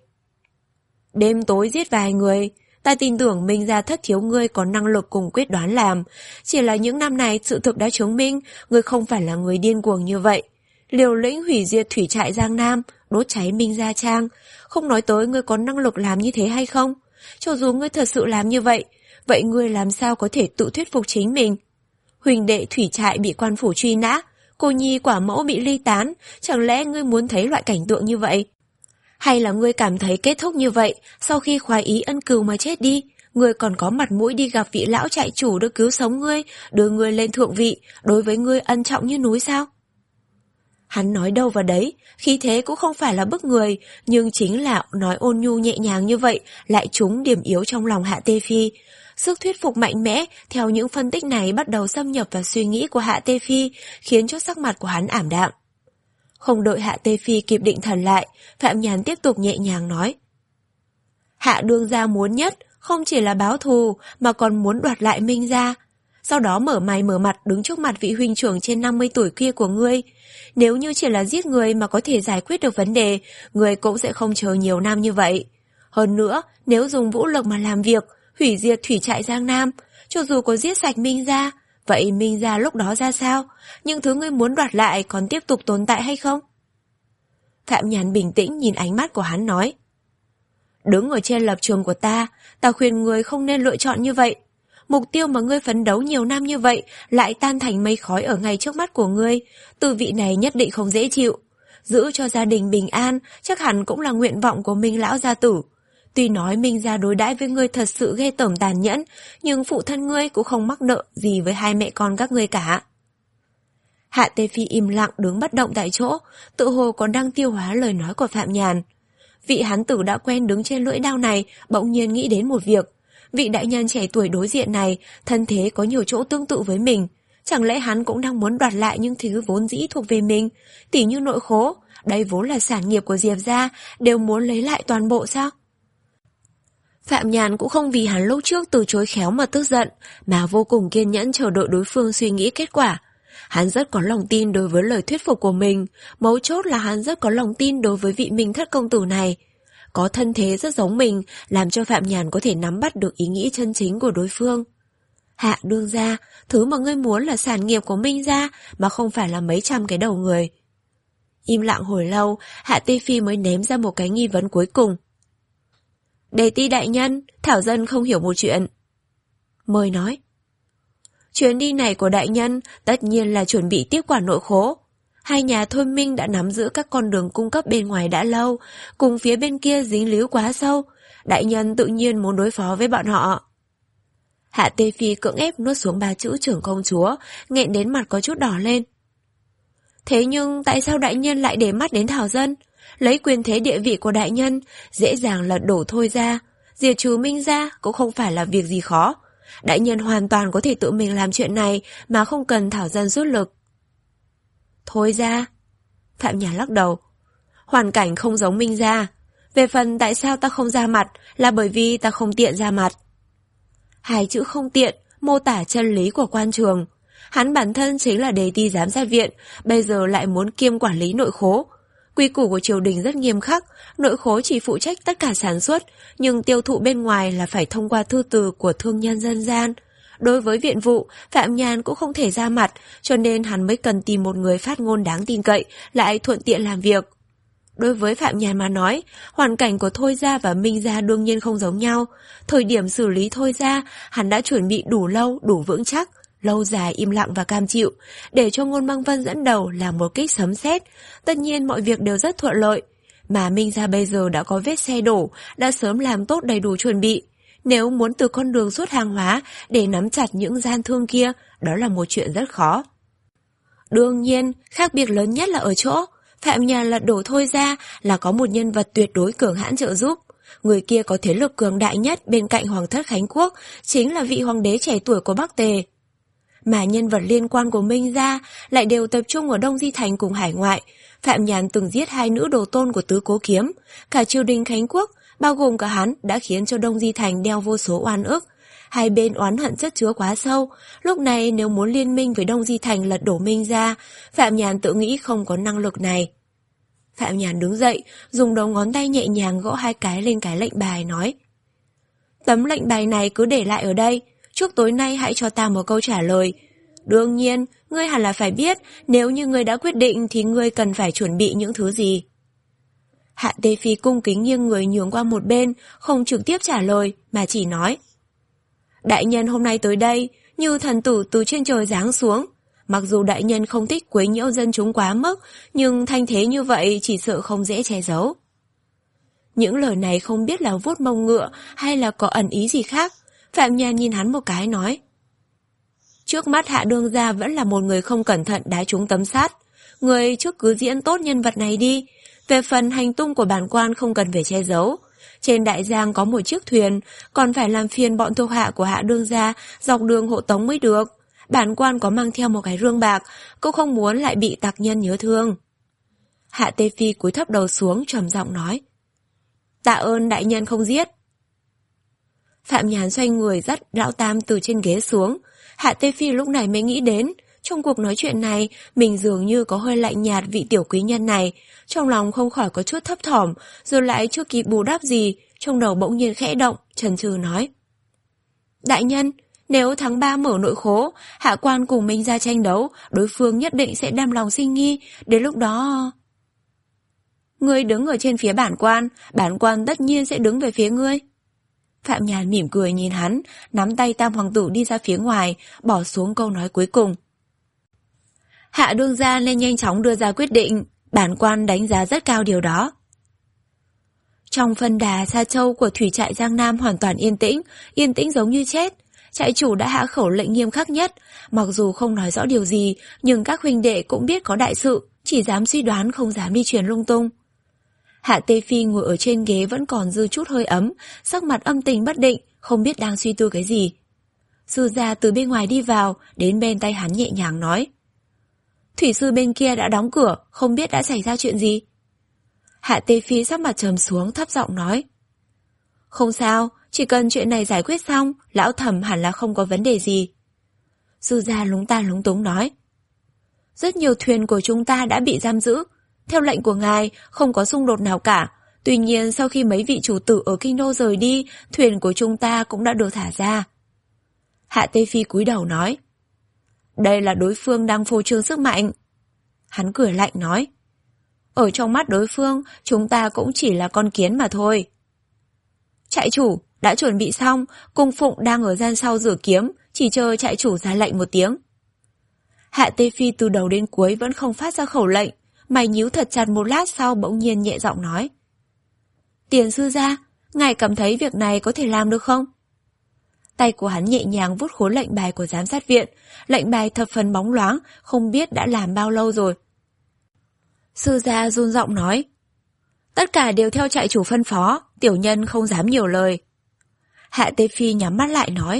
Đêm tối giết vài người, ta tin tưởng Minh gia thất thiếu ngươi có năng lực cùng quyết đoán làm. Chỉ là những năm này sự thực đã chứng minh ngươi không phải là người điên cuồng như vậy. Liều lĩnh hủy diệt thủy trại Giang Nam, đốt cháy Minh Gia Trang, không nói tới ngươi có năng lực làm như thế hay không. Cho dù ngươi thật sự làm như vậy, vậy ngươi làm sao có thể tự thuyết phục chính mình? Huỳnh đệ thủy trại bị quan phủ truy nã, cô nhi quả mẫu bị ly tán, chẳng lẽ ngươi muốn thấy loại cảnh tượng như vậy? Hay là ngươi cảm thấy kết thúc như vậy, sau khi khoái ý ân cừu mà chết đi, ngươi còn có mặt mũi đi gặp vị lão trại chủ được cứu sống ngươi, đưa ngươi lên thượng vị, đối với ngươi ân trọng như núi sao? Hắn nói đâu vào đấy, khí thế cũng không phải là bức người, nhưng chính là nói ôn nhu nhẹ nhàng như vậy lại trúng điểm yếu trong lòng Hạ Tê Phi. Sức thuyết phục mạnh mẽ theo những phân tích này bắt đầu xâm nhập vào suy nghĩ của Hạ Tê Phi, khiến cho sắc mặt của hắn ảm đạm. Không đợi Hạ Tê Phi kịp định thần lại, Phạm Nhàn tiếp tục nhẹ nhàng nói: Hạ đương gia muốn nhất không chỉ là báo thù mà còn muốn đoạt lại Minh gia. Sau đó mở mày mở mặt đứng trước mặt vị huynh trưởng trên năm mươi tuổi kia của ngươi. Nếu như chỉ là giết người mà có thể giải quyết được vấn đề, ngươi cũng sẽ không chờ nhiều năm như vậy. Hơn nữa, nếu dùng vũ lực mà làm việc, hủy diệt thủy trại Giang Nam, cho dù có giết sạch Minh gia, vậy Minh gia lúc đó ra sao? Những thứ ngươi muốn đoạt lại còn tiếp tục tồn tại hay không? Phạm Nhàn bình tĩnh nhìn ánh mắt của hắn nói: Đứng ở trên lập trường của ta, ta khuyên ngươi không nên lựa chọn như vậy. Mục tiêu mà ngươi phấn đấu nhiều năm như vậy lại tan thành mây khói ở ngay trước mắt của ngươi, tư vị này nhất định không dễ chịu. Giữ cho gia đình bình an chắc hẳn cũng là nguyện vọng của Minh lão gia tử. Tuy nói Minh gia đối đãi với ngươi thật sự ghê tởm tàn nhẫn, nhưng phụ thân ngươi cũng không mắc nợ gì với hai mẹ con các ngươi cả. Hạ Tê Phi im lặng đứng bất động tại chỗ, tự hồ còn đang tiêu hóa lời nói của Phạm Nhàn. Vị hán tử đã quen đứng trên lưỡi đao này bỗng nhiên nghĩ đến một việc. Vị đại nhân trẻ tuổi đối diện này, thân thế có nhiều chỗ tương tự với mình. Chẳng lẽ hắn cũng đang muốn đoạt lại những thứ vốn dĩ thuộc về mình, tỉ như nội khố, đây vốn là sản nghiệp của Diệp gia, đều muốn lấy lại toàn bộ sao? Phạm Nhàn cũng không vì hắn lúc trước từ chối khéo mà tức giận, mà vô cùng kiên nhẫn chờ đợi đối phương suy nghĩ kết quả. Hắn rất có lòng tin đối với lời thuyết phục của mình, mấu chốt là hắn rất có lòng tin đối với vị Minh thất công tử này. Có thân thế rất giống mình, làm cho Phạm Nhàn có thể nắm bắt được ý nghĩ chân chính của đối phương. Hạ đương gia, thứ mà ngươi muốn là sản nghiệp của Minh gia, mà không phải là mấy trăm cái đầu người. Im lặng hồi lâu, Hạ Tê Phi mới ném ra một cái nghi vấn cuối cùng. Đề ti đại nhân, Thảo dân không hiểu một chuyện. Mời nói. Chuyến đi này của đại nhân tất nhiên là chuẩn bị tiếp quản nội khố. Hai nhà thôi Minh đã nắm giữ các con đường cung cấp bên ngoài đã lâu, cùng phía bên kia dính líu quá sâu. Đại nhân tự nhiên muốn đối phó với bọn họ. Hạ Tê Phi cưỡng ép nuốt xuống ba chữ trưởng công chúa, nghẹn đến mặt có chút đỏ lên. Thế nhưng tại sao đại nhân lại để mắt đến Thảo dân? Lấy quyền thế địa vị của đại nhân, dễ dàng lật đổ Thôi ra, diệt trừ Minh ra cũng không phải là việc gì khó. Đại nhân hoàn toàn có thể tự mình làm chuyện này mà không cần Thảo dân rút lực. Thôi ra. Phạm Nhàn lắc đầu. Hoàn cảnh không giống Minh ra. Về phần tại sao ta không ra mặt là bởi vì ta không tiện ra mặt. Hai chữ không tiện mô tả chân lý của quan trường. Hắn bản thân chính là đề ti giám sát viện, bây giờ lại muốn kiêm quản lý nội khố. Quy củ của triều đình rất nghiêm khắc, nội khố chỉ phụ trách tất cả sản xuất, nhưng tiêu thụ bên ngoài là phải thông qua thư từ của thương nhân dân gian. Đối với viện vụ, Phạm Nhàn cũng không thể ra mặt, cho nên hắn mới cần tìm một người phát ngôn đáng tin cậy, lại thuận tiện làm việc. Đối với Phạm Nhàn mà nói, hoàn cảnh của Thôi gia và Minh gia đương nhiên không giống nhau. Thời điểm xử lý Thôi gia, hắn đã chuẩn bị đủ lâu, đủ vững chắc, lâu dài im lặng và cam chịu, để cho Ngôn Băng Vân dẫn đầu làm một kích sấm sét. Tất nhiên mọi việc đều rất thuận lợi. Mà Minh gia bây giờ đã có vết xe đổ, đã sớm làm tốt đầy đủ chuẩn bị. Nếu muốn từ con đường xuất hàng hóa để nắm chặt những gian thương kia, đó là một chuyện rất khó. Đương nhiên, khác biệt lớn nhất là ở chỗ, Phạm Nhàn lật đổ Thôi ra là có một nhân vật tuyệt đối cường hãn trợ giúp. Người kia có thế lực cường đại nhất bên cạnh Hoàng thất Khánh Quốc, chính là vị hoàng đế trẻ tuổi của Bắc Tề. Mà nhân vật liên quan của Minh gia lại đều tập trung ở Đông Di Thành cùng hải ngoại. Phạm Nhàn từng giết hai nữ đồ tôn của Tứ Cố Kiếm. Cả triều đình Khánh Quốc, bao gồm cả hắn, đã khiến cho Đông Di Thành đeo vô số oan ức. Hai bên oán hận chất chứa quá sâu. Lúc này nếu muốn liên minh với Đông Di Thành lật đổ Minh gia, Phạm Nhàn tự nghĩ không có năng lực này. Phạm Nhàn đứng dậy, dùng đầu ngón tay nhẹ nhàng gõ hai cái lên cái lệnh bài nói. Tấm lệnh bài này cứ để lại ở đây, chúc tối nay hãy cho ta một câu trả lời. Đương nhiên, ngươi hẳn là phải biết, nếu như ngươi đã quyết định thì ngươi cần phải chuẩn bị những thứ gì. Hạ Tê Phi cung kính nghiêng người nhường qua một bên, không trực tiếp trả lời, mà chỉ nói. Đại nhân hôm nay tới đây, như thần tử từ trên trời giáng xuống. Mặc dù đại nhân không thích quấy nhiễu dân chúng quá mức, nhưng thanh thế như vậy chỉ sợ không dễ che giấu. Những lời này không biết là vuốt mông ngựa hay là có ẩn ý gì khác. Phạm Nhàn nhìn hắn một cái nói. Trước mắt Hạ đương gia vẫn là một người không cẩn thận đá trúng tấm sắt. Người trước cứ diễn tốt nhân vật này đi. Về phần hành tung của bản quan không cần phải che giấu. Trên đại giang có một chiếc thuyền, còn phải làm phiền bọn thuộc hạ của Hạ đương gia dọc đường hộ tống mới được. Bản quan có mang theo một cái rương bạc, cũng không muốn lại bị tặc nhân nhớ thương. Hạ Tê Phi cúi thấp đầu xuống trầm giọng nói. Tạ ơn đại nhân không giết. Phạm Nhàn xoay người dắt lão tam từ trên ghế xuống. Hạ Tê Phi lúc này mới nghĩ đến, trong cuộc nói chuyện này, mình dường như có hơi lạnh nhạt vị tiểu quý nhân này. Trong lòng không khỏi có chút thấp thỏm, rồi lại chưa kịp bù đắp gì, trong đầu bỗng nhiên khẽ động, chần chừ nói. Đại nhân, nếu tháng ba mở nội khố, hạ quan cùng Minh ra tranh đấu, đối phương nhất định sẽ đam lòng sinh nghi, đến lúc đó... Ngươi đứng ở trên phía bản quan, bản quan tất nhiên sẽ đứng về phía ngươi. Phạm Nhàn mỉm cười nhìn hắn, nắm tay tam hoàng tử đi ra phía ngoài, bỏ xuống câu nói cuối cùng. Hạ đương gia nên nhanh chóng đưa ra quyết định, bản quan đánh giá rất cao điều đó. Trong phân đà Sa Châu của thủy trại Giang Nam hoàn toàn yên tĩnh, yên tĩnh giống như chết. Trại chủ đã hạ khẩu lệnh nghiêm khắc nhất, mặc dù không nói rõ điều gì, nhưng các huynh đệ cũng biết có đại sự, chỉ dám suy đoán không dám đi truyền lung tung. Hạ Tê Phi ngồi ở trên ghế vẫn còn dư chút hơi ấm, sắc mặt âm tình bất định, không biết đang suy tư cái gì. Sư gia từ bên ngoài đi vào, đến bên tay hắn nhẹ nhàng nói. Thủy sư bên kia đã đóng cửa, không biết đã xảy ra chuyện gì. Hạ Tê Phi sắc mặt trầm xuống thấp giọng nói. Không sao, chỉ cần chuyện này giải quyết xong, lão thẩm hẳn là không có vấn đề gì. Sư gia lúng ta lúng túng nói. Rất nhiều thuyền của chúng ta đã bị giam giữ. Theo lệnh của ngài, không có xung đột nào cả. Tuy nhiên sau khi mấy vị chủ tử ở kinh đô rời đi, thuyền của chúng ta cũng đã được thả ra. Hạ Tê Phi cúi đầu nói. Đây là đối phương đang phô trương sức mạnh. Hắn cười lạnh nói. Ở trong mắt đối phương, chúng ta cũng chỉ là con kiến mà thôi. Trại chủ, đã chuẩn bị xong, cung phụng đang ở gian sau rửa kiếm, chỉ chờ trại chủ ra lệnh một tiếng. Hạ Tê Phi từ đầu đến cuối vẫn không phát ra khẩu lệnh, mày nhíu thật chặt một lát sau bỗng nhiên nhẹ giọng nói. Tiền sư gia, ngài cảm thấy việc này có thể làm được không? Tay của hắn nhẹ nhàng vuốt khối lệnh bài của giám sát viện, lệnh bài thập phần bóng loáng, không biết đã làm bao lâu rồi. Sư gia run giọng nói. Tất cả đều theo trại chủ phân phó, tiểu nhân không dám nhiều lời. Hạ Tê Phi nhắm mắt lại nói.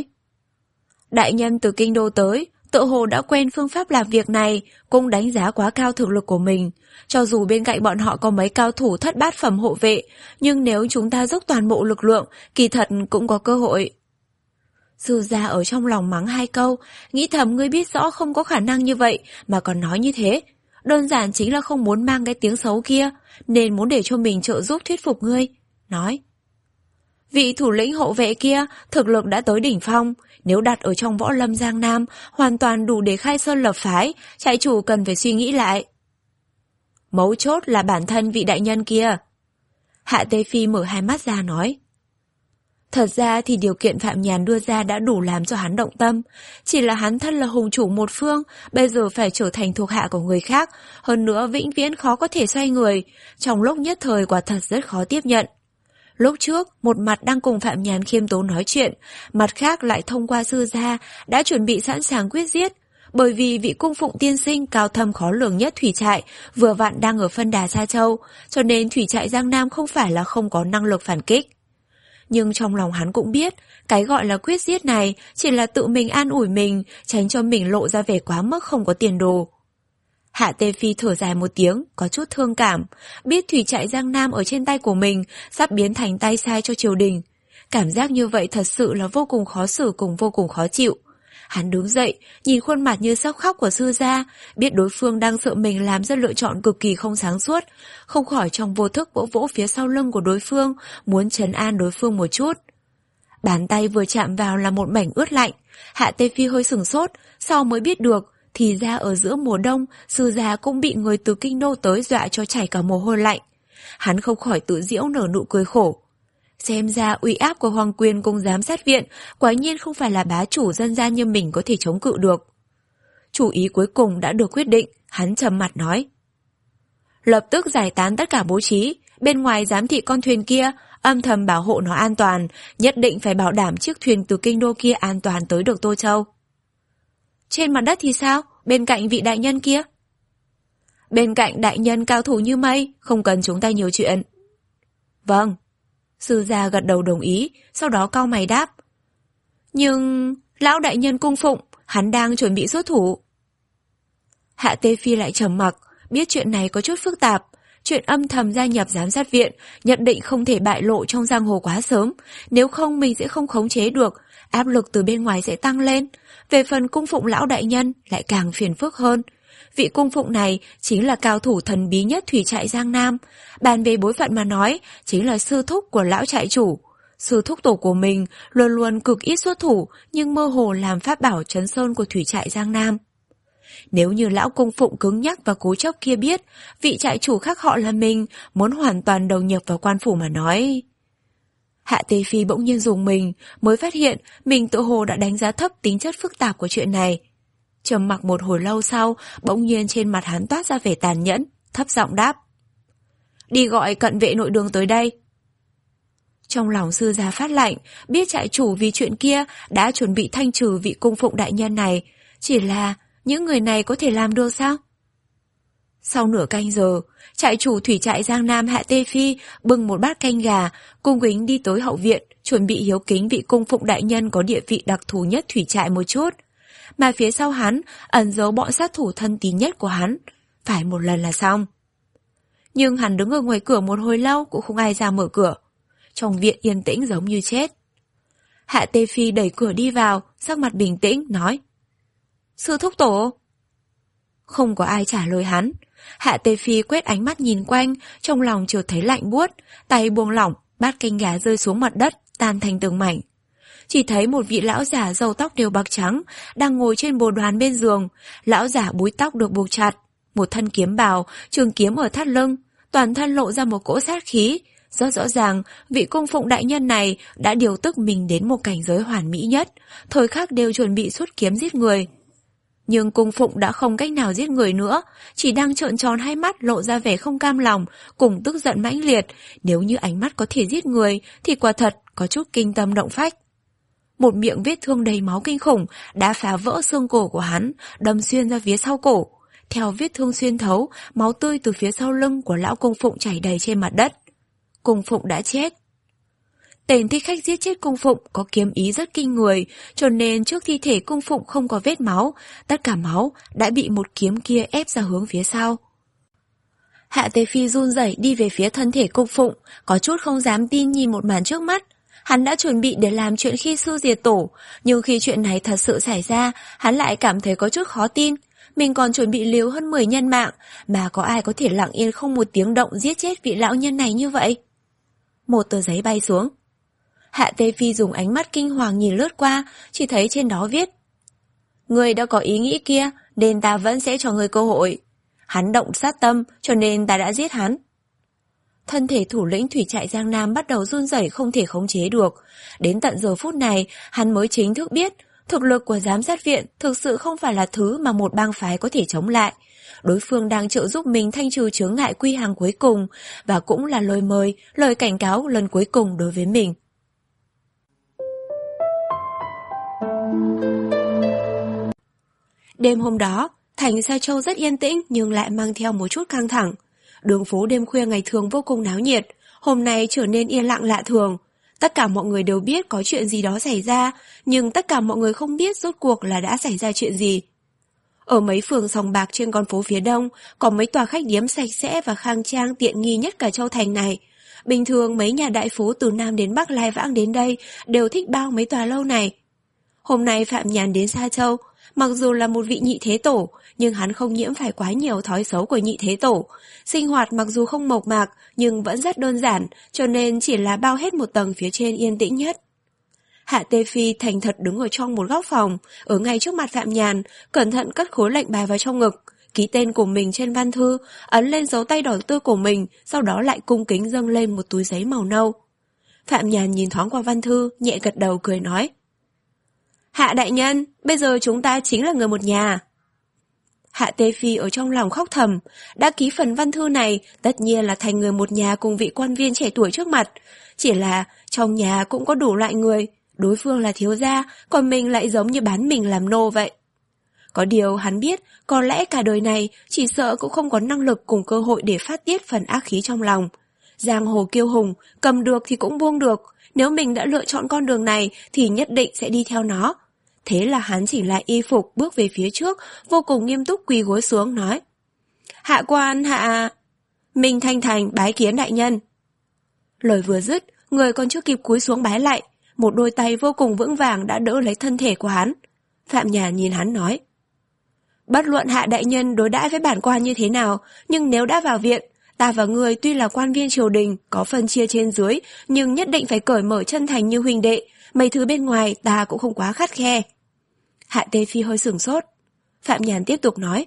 Đại nhân từ kinh đô tới, tự hồ đã quen phương pháp làm việc này, cũng đánh giá quá cao thực lực của mình. Cho dù bên cạnh bọn họ có mấy cao thủ thất bát phẩm hộ vệ, nhưng nếu chúng ta dốc toàn bộ lực lượng, kỳ thật cũng có cơ hội. Sư gia ở trong lòng mắng hai câu, nghĩ thầm ngươi biết rõ không có khả năng như vậy mà còn nói như thế. Đơn giản chính là không muốn mang cái tiếng xấu kia, nên muốn để cho mình trợ giúp thuyết phục ngươi. Nói. Vị thủ lĩnh hộ vệ kia, thực lực đã tới đỉnh phong, nếu đặt ở trong võ lâm Giang Nam, hoàn toàn đủ để khai sơn lập phái, trại chủ cần phải suy nghĩ lại. Mấu chốt là bản thân vị đại nhân kia. Hạ Tê Phi mở hai mắt ra nói. Thật ra thì điều kiện Phạm Nhàn đưa ra đã đủ làm cho hắn động tâm, chỉ là hắn thân là hùng chủ một phương, bây giờ phải trở thành thuộc hạ của người khác, hơn nữa vĩnh viễn khó có thể xoay người, trong lúc nhất thời quả thật rất khó tiếp nhận. Lúc trước, một mặt đang cùng Phạm Nhàn khiêm tốn nói chuyện, mặt khác lại thông qua sư gia, đã chuẩn bị sẵn sàng quyết giết, bởi vì vị cung phụng tiên sinh cao thâm khó lường nhất thủy trại vừa vặn đang ở phân đà Sa Châu, cho nên thủy trại Giang Nam không phải là không có năng lực phản kích. Nhưng trong lòng hắn cũng biết, cái gọi là quyết giết này chỉ là tự mình an ủi mình, tránh cho mình lộ ra vẻ quá mức không có tiền đồ. Hạ Tê Phi thở dài một tiếng, có chút thương cảm, biết thủy trại Giang Nam ở trên tay của mình sắp biến thành tay sai cho triều đình. Cảm giác như vậy thật sự là vô cùng khó xử cùng vô cùng khó chịu. Hắn đứng dậy, nhìn khuôn mặt như sắp khóc của sư gia, biết đối phương đang sợ mình làm ra lựa chọn cực kỳ không sáng suốt, không khỏi trong vô thức vỗ vỗ phía sau lưng của đối phương, muốn trấn an đối phương một chút. Bàn tay vừa chạm vào là một mảnh ướt lạnh, Hạ Tê Phi hơi sửng sốt, sau mới biết được, thì ra ở giữa mùa đông, sư gia cũng bị người từ kinh đô tới dọa cho chảy cả mồ hôi lạnh. Hắn không khỏi tự giễu nở nụ cười khổ. Xem ra uy áp của Hoàng Quyền cùng giám sát viện quả nhiên không phải là bá chủ dân gian như mình có thể chống cự được. Chủ ý cuối cùng đã được quyết định, hắn trầm mặt nói. Lập tức giải tán tất cả bố trí, bên ngoài giám thị con thuyền kia, âm thầm bảo hộ nó an toàn, nhất định phải bảo đảm chiếc thuyền từ kinh đô kia an toàn tới được Tô Châu. Trên mặt đất thì sao? Bên cạnh vị đại nhân kia? Bên cạnh đại nhân cao thủ như mây, không cần chúng ta nhiều chuyện. Vâng. Sư gia gật đầu đồng ý, sau đó cau mày đáp. Nhưng, lão đại nhân cung phụng, hắn đang chuẩn bị xuất thủ. Hạ Tê Phi lại trầm mặc, biết chuyện này có chút phức tạp. Chuyện âm thầm gia nhập giám sát viện, nhận định không thể bại lộ trong giang hồ quá sớm, nếu không mình sẽ không khống chế được, áp lực từ bên ngoài sẽ tăng lên. Về phần cung phụng lão đại nhân lại càng phiền phức hơn. Vị cung phụng này chính là cao thủ thần bí nhất thủy trại Giang Nam. Bàn về bối phận mà nói, chính là sư thúc của lão trại chủ. Sư thúc tổ của mình luôn luôn cực ít xuất thủ, nhưng mơ hồ làm pháp bảo trấn sơn của thủy trại Giang Nam. Nếu như lão cung phụng cứng nhắc và cố chấp kia biết, vị trại chủ khác họ là mình, muốn hoàn toàn đầu nhập vào quan phủ mà nói. Hạ Tê Phi bỗng nhiên dùng mình, mới phát hiện mình tự hồ đã đánh giá thấp tính chất phức tạp của chuyện này. Trầm mặc một hồi lâu sau, bỗng nhiên trên mặt hắn toát ra vẻ tàn nhẫn, thấp giọng đáp. Đi gọi cận vệ nội đường tới đây. Trong lòng sư gia phát lạnh, biết trại chủ vì chuyện kia đã chuẩn bị thanh trừ vị cung phụng đại nhân này, chỉ là những người này có thể làm được sao? Sau nửa canh giờ, trại chủ thủy trại Giang Nam Hạ Tê Phi bưng một bát canh gà, cung kính đi tới hậu viện, chuẩn bị hiếu kính vị cung phụng đại nhân có địa vị đặc thù nhất thủy trại một chút. Mà phía sau hắn ẩn giấu bọn sát thủ thân tín nhất của hắn, phải một lần là xong. Nhưng hắn đứng ở ngoài cửa một hồi lâu cũng không ai ra mở cửa. Trong viện yên tĩnh giống như chết. Hạ Tê Phi đẩy cửa đi vào, sắc mặt bình tĩnh, nói. Sư thúc tổ. Không có ai trả lời hắn. Hạ Tê Phi quét ánh mắt nhìn quanh, trong lòng chợt thấy lạnh buốt, tay buông lỏng, bát canh gà rơi xuống mặt đất, tan thành từng mảnh. chỉ thấy một vị lão giả râu tóc đều bạc trắng đang ngồi trên bồ đoàn bên giường. Lão giả búi tóc được buộc chặt, một thân kiếm bào, trường kiếm ở thắt lưng, toàn thân lộ ra một cỗ sát khí. Rất rõ ràng, vị cung phụng đại nhân này đã điều tức mình đến một cảnh giới hoàn mỹ nhất, thời khắc đều chuẩn bị xuất kiếm giết người. Nhưng cung phụng đã không cách nào giết người nữa, chỉ đang trợn tròn hai mắt lộ ra vẻ không cam lòng, cùng tức giận mãnh liệt. Nếu như ánh mắt có thể giết người, thì quả thật có chút kinh tâm động phách. Một miệng vết thương đầy máu kinh khủng đã phá vỡ xương cổ của hắn, đâm xuyên ra phía sau cổ. Theo vết thương xuyên thấu, máu tươi từ phía sau lưng của lão cung phụng chảy đầy trên mặt đất. Cung phụng đã chết. Tên thích khách giết chết cung phụng có kiếm ý rất kinh người, cho nên trước thi thể cung phụng không có vết máu, tất cả máu đã bị một kiếm kia ép ra hướng phía sau. Hạ Tế Phi run rẩy đi về phía thân thể cung phụng, có chút không dám tin nhìn một màn trước mắt. Hắn đã chuẩn bị để làm chuyện khi sư diệt tổ, nhưng khi chuyện này thật sự xảy ra, hắn lại cảm thấy có chút khó tin. Mình còn chuẩn bị liều hơn mười nhân mạng, mà có ai có thể lặng yên không một tiếng động giết chết vị lão nhân này như vậy? Một tờ giấy bay xuống. Hạ Tê Phi dùng ánh mắt kinh hoàng nhìn lướt qua, chỉ thấy trên đó viết: Người đã có ý nghĩ kia, nên ta vẫn sẽ cho người cơ hội. Hắn động sát tâm, cho nên ta đã giết hắn. Thân thể thủ lĩnh thủy trại Giang Nam bắt đầu run rẩy không thể khống chế được. Đến tận giờ phút này, hắn mới chính thức biết, thực lực của giám sát viện thực sự không phải là thứ mà một bang phái có thể chống lại. Đối phương đang trợ giúp mình thanh trừ chướng ngại quy hàng cuối cùng, và cũng là lời mời, lời cảnh cáo lần cuối cùng đối với mình. Đêm hôm đó, thành Sa Châu rất yên tĩnh nhưng lại mang theo một chút căng thẳng. Đường phố đêm khuya ngày thường vô cùng náo nhiệt, hôm nay trở nên yên lặng lạ thường. Tất cả mọi người đều biết có chuyện gì đó xảy ra, nhưng tất cả mọi người không biết rốt cuộc là đã xảy ra chuyện gì. Ở mấy phường sòng bạc trên con phố phía đông, có mấy tòa khách điếm sạch sẽ và khang trang tiện nghi nhất cả châu thành này. Bình thường mấy nhà đại phố từ Nam đến Bắc lai vãng đến đây đều thích bao mấy tòa lâu này. Hôm nay Phạm Nhàn đến Sa Châu, mặc dù là một vị nhị thế tổ, nhưng hắn không nhiễm phải quá nhiều thói xấu của nhị thế tổ. Sinh hoạt mặc dù không mộc mạc, nhưng vẫn rất đơn giản, cho nên chỉ là bao hết một tầng phía trên yên tĩnh nhất. Hạ Tê Phi thành thật đứng ở trong một góc phòng, ở ngay trước mặt Phạm Nhàn, cẩn thận cất khối lệnh bài vào trong ngực, ký tên của mình trên văn thư, ấn lên dấu tay đỏ tươi của mình, sau đó lại cung kính dâng lên một túi giấy màu nâu. Phạm Nhàn nhìn thoáng qua văn thư, nhẹ gật đầu cười nói: Hạ đại nhân, bây giờ chúng ta chính là người một nhà. Hạ Tê Phi ở trong lòng khóc thầm, đã ký phần văn thư này, tất nhiên là thành người một nhà cùng vị quan viên trẻ tuổi trước mặt. Chỉ là trong nhà cũng có đủ loại người, đối phương là thiếu gia, còn mình lại giống như bán mình làm nô vậy. Có điều hắn biết, có lẽ cả đời này chỉ sợ cũng không có năng lực cùng cơ hội để phát tiết phần ác khí trong lòng. Giang hồ kiêu hùng, cầm được thì cũng buông được, nếu mình đã lựa chọn con đường này thì nhất định sẽ đi theo nó. Thế là hắn chỉnh lại y phục bước về phía trước, vô cùng nghiêm túc quỳ gối xuống nói: Hạ quan hạ... Mình thanh thành bái kiến đại nhân. Lời vừa dứt, người còn chưa kịp cúi xuống bái lại, một đôi tay vô cùng vững vàng đã đỡ lấy thân thể của hắn. Phạm Nhàn nhìn hắn nói: Bất luận hạ đại nhân đối đãi với bản quan như thế nào, nhưng nếu đã vào viện, ta và người tuy là quan viên triều đình, có phân chia trên dưới, nhưng nhất định phải cởi mở chân thành như huynh đệ, mấy thứ bên ngoài ta cũng không quá khắt khe. Hạ Tê Phi hơi sửng sốt. Phạm Nhàn tiếp tục nói: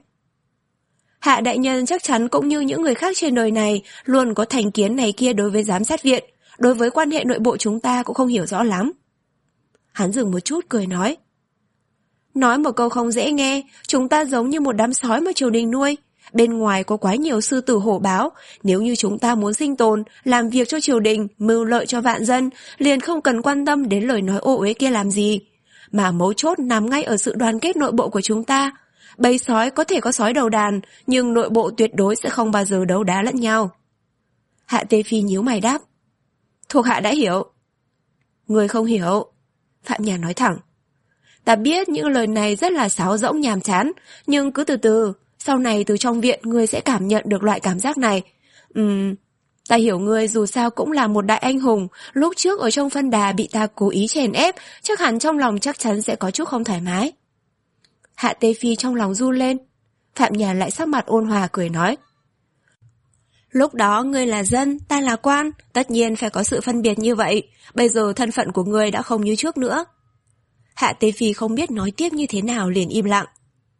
Hạ đại nhân chắc chắn cũng như những người khác trên đời này, luôn có thành kiến này kia đối với giám sát viện, đối với quan hệ nội bộ chúng ta cũng không hiểu rõ lắm. Hắn dừng một chút cười nói: Nói một câu không dễ nghe, chúng ta giống như một đám sói mà triều đình nuôi. Bên ngoài có quá nhiều sư tử hổ báo, nếu như chúng ta muốn sinh tồn, làm việc cho triều đình, mưu lợi cho vạn dân, liền không cần quan tâm đến lời nói ô uế kia làm gì. Mà mấu chốt nằm ngay ở sự đoàn kết nội bộ của chúng ta. Bầy sói có thể có sói đầu đàn, nhưng nội bộ tuyệt đối sẽ không bao giờ đấu đá lẫn nhau. Hạ Tê Phi nhíu mày đáp: Thuộc hạ đã hiểu. Người không hiểu. Phạm Nhàn nói thẳng: Ta biết những lời này rất là sáo rỗng nhàm chán, nhưng cứ từ từ, sau này từ trong viện ngươi sẽ cảm nhận được loại cảm giác này. Ừm, ta hiểu ngươi dù sao cũng là một đại anh hùng, lúc trước ở trong phân đà bị ta cố ý chèn ép, chắc hẳn trong lòng chắc chắn sẽ có chút không thoải mái. Hạ Tê Phi trong lòng run lên. Phạm Nhàn lại sắc mặt ôn hòa cười nói: Lúc đó ngươi là dân, ta là quan, tất nhiên phải có sự phân biệt như vậy. Bây giờ thân phận của ngươi đã không như trước nữa. Hạ Tế Phi không biết nói tiếp như thế nào liền im lặng.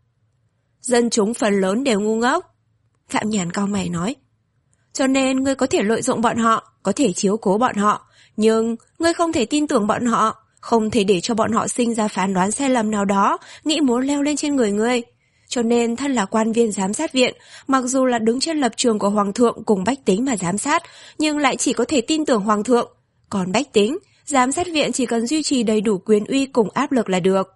Dân chúng phần lớn đều ngu ngốc. Phạm Nhàn cau mày nói. Cho nên ngươi có thể lợi dụng bọn họ, có thể chiếu cố bọn họ, nhưng ngươi không thể tin tưởng bọn họ, không thể để cho bọn họ sinh ra phán đoán sai lầm nào đó, nghĩ muốn leo lên trên người ngươi. Cho nên thân là quan viên giám sát viện, mặc dù là đứng trên lập trường của Hoàng thượng cùng bách tính mà giám sát, nhưng lại chỉ có thể tin tưởng Hoàng thượng. Còn bách tính, giám sát viện chỉ cần duy trì đầy đủ quyền uy cùng áp lực là được.